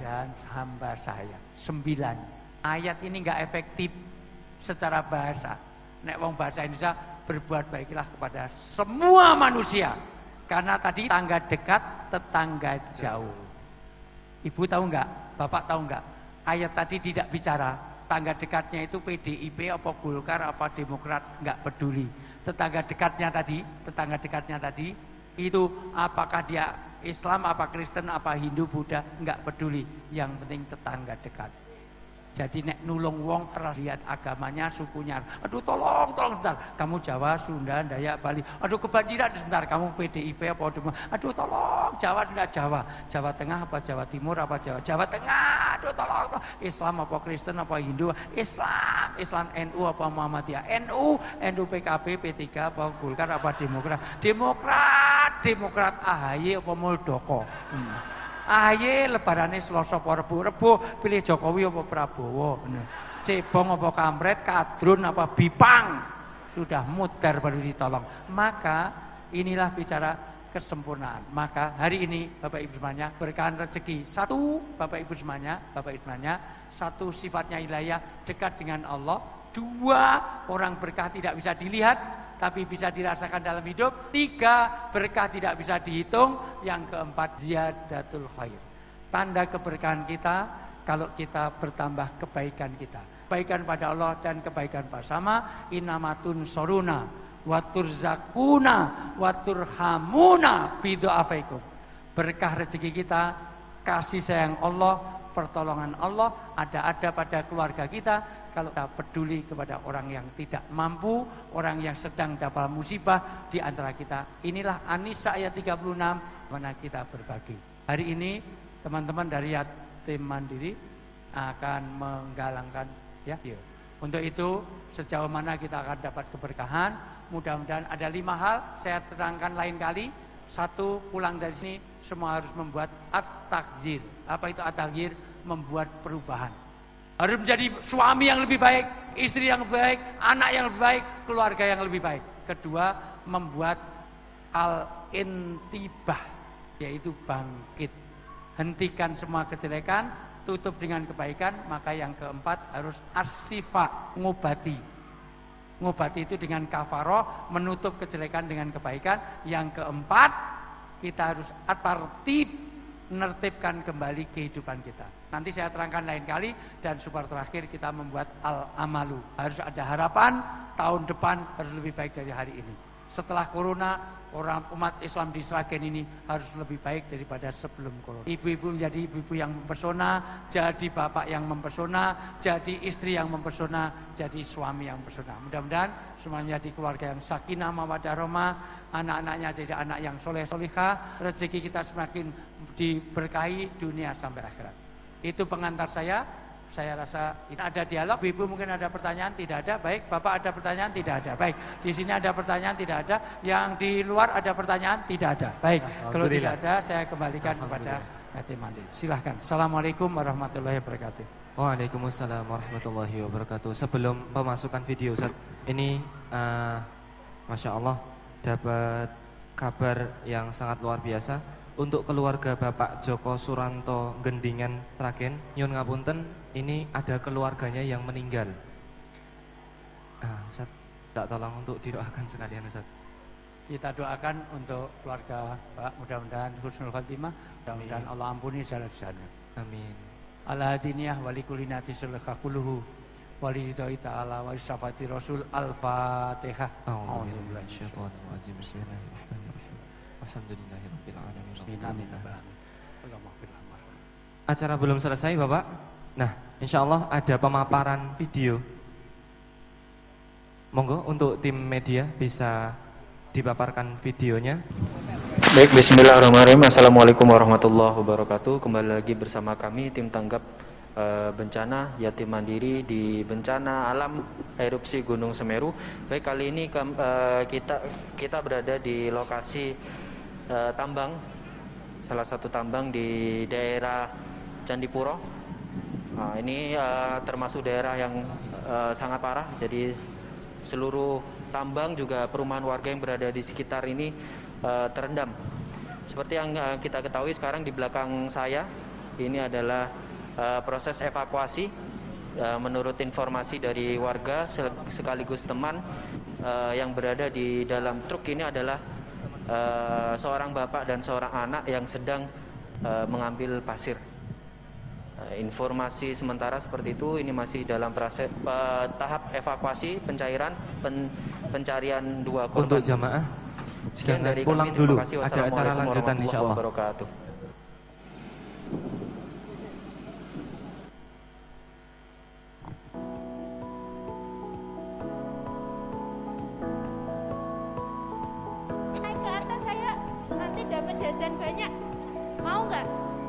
9. Ayat ini enggak efektif secara bahasa. Nek wong bahasa Indonesia, berbuat baiklah kepada semua manusia. Karena tadi tetangga dekat, tetangga jauh. Ibu tahu enggak? Bapak tahu enggak? Ayat tadi tidak bicara tetangga dekatnya itu PDIP apa Golkar apa Demokrat, enggak peduli. Tetangga dekatnya tadi itu apakah dia Islam, apa Kristen, apa Hindu, Buddha, enggak peduli. Yang penting tetangga dekat. Jadi nek nulung wong terus lihat agamanya, sukunya. Aduh tolong sebentar. Kamu Jawa, Sunda, Dayak, Bali. Aduh kebanjiran sebentar. Kamu PDIP apa Demokrat. Aduh tolong Jawa, Sunda, Jawa. Jawa Tengah apa Jawa Timur apa Jawa Tengah. Aduh tolong. Islam apa Kristen apa Hindu. Islam NU apa Muhammadiyah. NU PKB, P3 apa Golkar apa Demokrat. Demokrat AHY apa Muldoko. AHY lebarane Selasa apa Rebo pilih Jokowi apa Prabowo. Cebong apa Kamret, Kadrun apa Bipang. Sudah mudar baru ditolong. Maka inilah bicara kesempurnaan. Maka hari ini Bapak Ibu semuanya berkahan rezeki. Satu, Bapak Ibu semuanya, satu sifatnya ilahiyah, dekat dengan Allah. Dua, orang berkah tidak bisa dilihat tapi bisa dirasakan dalam hidup. 3, berkah tidak bisa dihitung. Yang keempat, ziyadatul khair. Tanda keberkahan kita kalau kita bertambah kebaikan kita. Kebaikan pada Allah dan kebaikan bersama. Inamatun soruna waturzakuna waturhamuna bidu'afaikum. Berkah rezeki kita, kasih sayang Allah, pertolongan Allah ada pada keluarga kita. Kalau kita peduli kepada orang yang tidak mampu, orang yang sedang dapat musibah di antara kita. Inilah An-Nisa ayat 36 mana kita berbagi. Hari ini teman-teman dari Yatim Mandiri akan menggalangkan ya. Untuk itu sejauh mana kita akan dapat keberkahan, mudah-mudahan ada 5 hal saya terangkan lain kali. 1, pulang dari sini semua harus membuat at-taghyir. Apa itu at-taghyir? Membuat perubahan. Harus menjadi suami yang lebih baik, istri yang lebih baik, anak yang lebih baik, keluarga yang lebih baik. Kedua, membuat al-intibah, yaitu bangkit. Hentikan semua kejelekan, tutup dengan kebaikan. Maka yang keempat harus as-sifa, ngobati. Ngobati itu dengan kafaroh, menutup kejelekan dengan kebaikan. Yang keempat, kita harus at-tartib, menertibkan kembali kehidupan kita. Nanti saya terangkan lain kali. Dan super terakhir kita membuat al-amalu. Harus ada harapan, tahun depan harus lebih baik dari hari ini. Setelah corona, orang umat Islam di Sragen ini harus lebih baik daripada sebelum corona. Ibu-ibu menjadi ibu-ibu yang mempesona, jadi bapak yang mempesona, jadi istri yang mempesona, jadi suami yang mempesona. Mudah-mudahan semuanya di keluarga yang sakinah mawaddah rahmah, anak-anaknya jadi anak yang soleh solihah, rezeki kita semakin diberkahi dunia sampai akhirat. Itu pengantar saya. Saya rasa ini ada dialog. Ibu mungkin ada pertanyaan, tidak ada. Baik, Bapak ada pertanyaan, tidak ada. Baik, di sini ada pertanyaan, tidak ada. Yang di luar ada pertanyaan, tidak ada. Baik, kalau tidak ada saya kembalikan kepada Yatim Mandiri. Silahkan. Assalamualaikum warahmatullahi wabarakatuh. Waalaikumsalam warahmatullahi wabarakatuh. Sebelum pemasukan video Ustaz, ini Masya Allah dapat kabar yang sangat luar biasa. Untuk keluarga Bapak Joko Suranto Gendingan Sragen, nyun ngapunten, ini ada keluarganya yang meninggal. Ustaz, tak tolong untuk didoakan sekalian Ustaz. Kita doakan untuk keluarga Pak, mudah-mudahan husnul khatimah, mudah-mudahan Allah ampuni segala-galanya. Amin. Ala hadiniyah walikullinati sulhakuluhu walidoi ta'ala wa isafati rasul al-fatihah. A'udzubillahiminasyaitonirrajim. Bismillahirrahmanirrahim. Alhamdulillahirabbil alamin. Acara belum selesai Bapak. Nah, insyaallah ada pemaparan video. Monggo untuk tim media bisa dipaparkan videonya. Baik, bismillahirrahmanirrahim. Assalamualaikum warahmatullahi wabarakatuh. Kembali lagi bersama kami tim tanggap bencana Yatim Mandiri di bencana alam erupsi Gunung Semeru. Baik, kali ini kita berada di lokasi tambang, salah satu tambang di daerah Candipuro. Nah, ini termasuk daerah yang sangat parah. Jadi seluruh tambang juga perumahan warga yang berada di sekitar ini terendam. Seperti yang kita ketahui sekarang di belakang saya ini adalah proses evakuasi. Menurut informasi dari warga sekaligus teman yang berada di dalam truk ini adalah seorang bapak dan seorang anak yang sedang mengambil pasir. Informasi sementara seperti itu. Ini masih dalam proses tahap evakuasi, pencarian 2 korban. Untuk jamaah sekian dari pulang kami, dulu. kasih. Ada acara lanjutan insyaallah. Wabarakatuh. Naik ke atas saya nanti dapat jajan banyak. Mau nggak?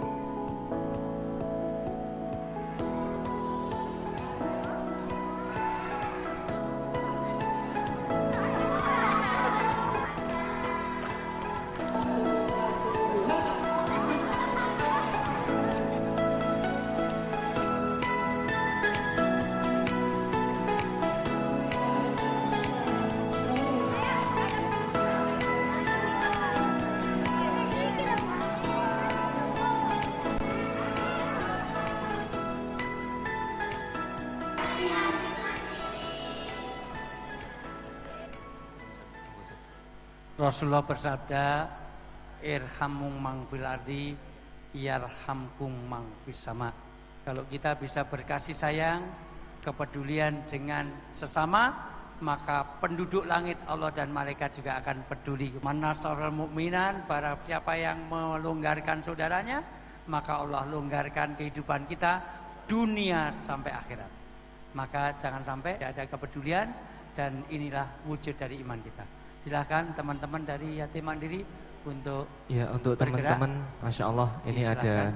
Rasulullah bersabda, irhamung mang fil ardi yarhamkum mang fis sama. Kalau kita bisa berkasih sayang, kepedulian dengan sesama, maka penduduk langit Allah dan malaikat juga akan peduli. Man nasarul mu'minan, para siapa yang melonggarkan saudaranya, maka Allah longgarkan kehidupan kita dunia sampai akhirat. Maka jangan sampai ada kepedulian, dan inilah wujud dari iman kita. Silahkan teman-teman dari Yatim Mandiri untuk teman-teman, Masya Allah, ini ada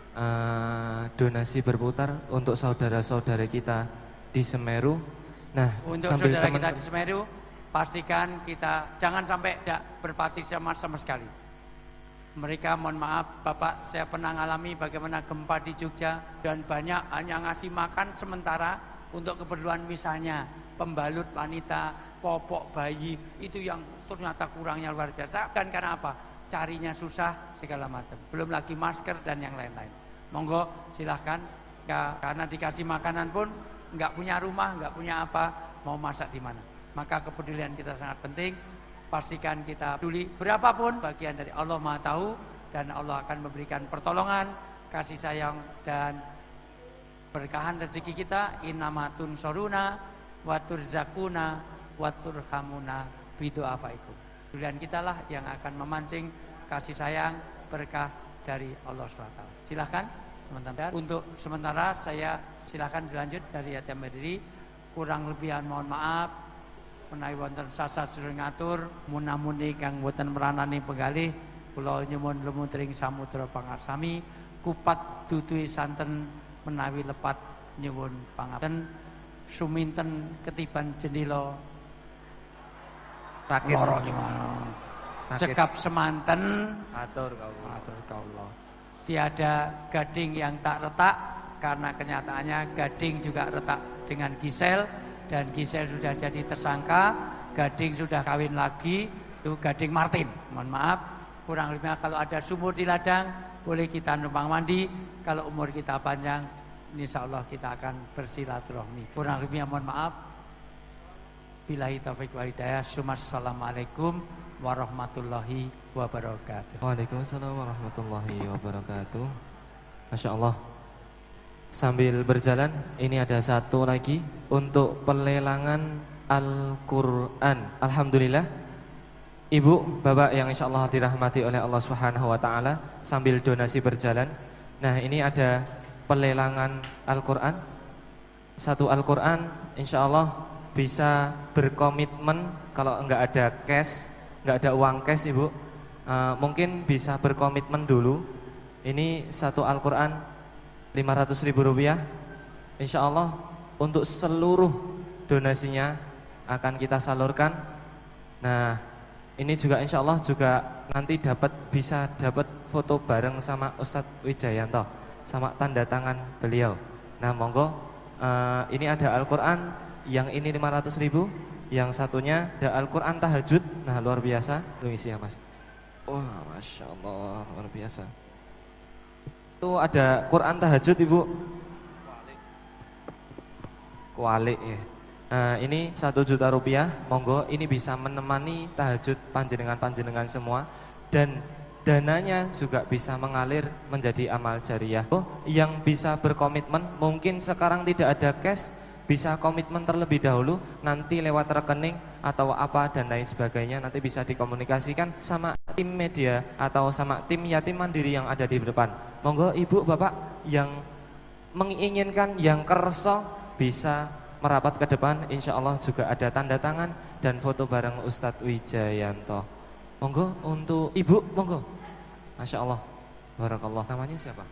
donasi berputar untuk saudara-saudara kita di Semeru. Nah, untuk saudara kita di Semeru, pastikan kita jangan sampai tidak berpartisipasi sama sekali. Mereka, mohon maaf Bapak, saya pernah alami bagaimana gempa di Jogja, dan banyak hanya ngasih makan sementara untuk keperluan misalnya pembalut wanita, popok bayi, itu yang ternyata kurangnya luar biasa. Dan karena apa? Carinya susah segala macam. Belum lagi masker dan yang lain-lain. Monggo silahkan, ya, karena dikasih makanan pun nggak punya rumah, nggak punya apa, mau masak di mana. Maka kepedulian kita sangat penting. Pastikan kita peduli berapapun, bagian dari Allah Maha Tahu, dan Allah akan memberikan pertolongan, kasih sayang, dan berkahan rezeki kita. Innama tunsoruna wa turzakuna wa turhamuna bidu'afaikum. Kepedulian kita lah yang akan memancing kasih sayang, berkah dari Allah SWT. Silahkan teman-teman. Untuk sementara saya silahkan dilanjut dari Yatim Mandiri. Kurang lebihan mohon maaf. Menawi wonten sasa sedherek ngatur, munamuni kang boten meranani penggalih, kula nyuwun lumutring samudra pangarsami, kupat duduhi santen menawi lepat nyuwun pangapunten, suminten ketiban jendela sakit lara gimana? Cekap semanten atur kaula. Tiada gading yang tak retak, karena kenyataannya gading juga retak dengan Gisel. Dan Gisel sudah jadi tersangka, Gading sudah kawin lagi, itu Gading Martin. Mohon maaf, kurang lebihnya kalau ada sumur di ladang, boleh kita numpang mandi. Kalau umur kita panjang, insya Allah kita akan bersilaturahmi. Kurang lebihnya mohon maaf. Billahi taufiq wal hidayah. Assalamualaikum warahmatullahi wabarakatuh. Waalaikumsalam warahmatullahi wabarakatuh. Masya Allah. Sambil berjalan, ini ada satu lagi untuk pelelangan Al-Quran. Alhamdulillah, Ibu, Bapak yang insya Allah dirahmati oleh Allah Subhanahu Wa Taala, sambil donasi berjalan. Nah, ini ada pelelangan Al-Quran. Satu Al-Quran insya Allah bisa berkomitmen. Kalau enggak ada cash, enggak ada uang cash, Ibu, mungkin bisa berkomitmen dulu. Ini satu Al-Quran Rp500.000, insya Allah untuk seluruh donasinya akan kita salurkan. Nah, ini juga insya Allah juga nanti bisa dapat foto bareng sama Ustadz Wijayanto, sama tanda tangan beliau. Nah, monggo, ini ada Al-Quran, yang ini 500.000, yang satunya ada Al-Quran tahajud. Nah, luar biasa, permisi ya Mas. Wah, Masya Allah, luar biasa. Itu ada Quran tahajud, Ibu. Kualik ya. Nah, ini Rp1.000.000. Monggo, ini bisa menemani tahajud panjenengan semua, dan dananya juga bisa mengalir menjadi amal jariah. Yang bisa berkomitmen, mungkin sekarang tidak ada cash, bisa komitmen terlebih dahulu, nanti lewat rekening atau apa dan lain sebagainya, nanti bisa dikomunikasikan sama tim media atau sama tim Yatim Mandiri yang ada di depan. Monggo Ibu Bapak yang menginginkan, yang kerso, bisa merapat ke depan. Insya Allah juga ada tanda tangan dan foto bareng Ustadz Wijayanto. Monggo untuk Ibu, monggo. Masya Allah, barakallah. Namanya siapa?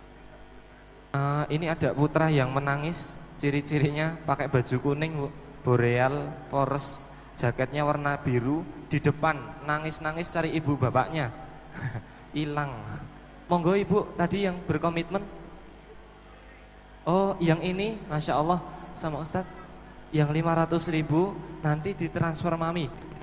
Ini ada putra yang menangis. Ciri-cirinya pakai baju kuning, Bu. Boreal Forest, jaketnya warna biru, di depan nangis-nangis cari ibu bapaknya. Hilang. Monggo Ibu tadi yang berkomitmen. Oh, yang ini Masya Allah sama Ustadz, yang 500.000 nanti ditransfer Mami.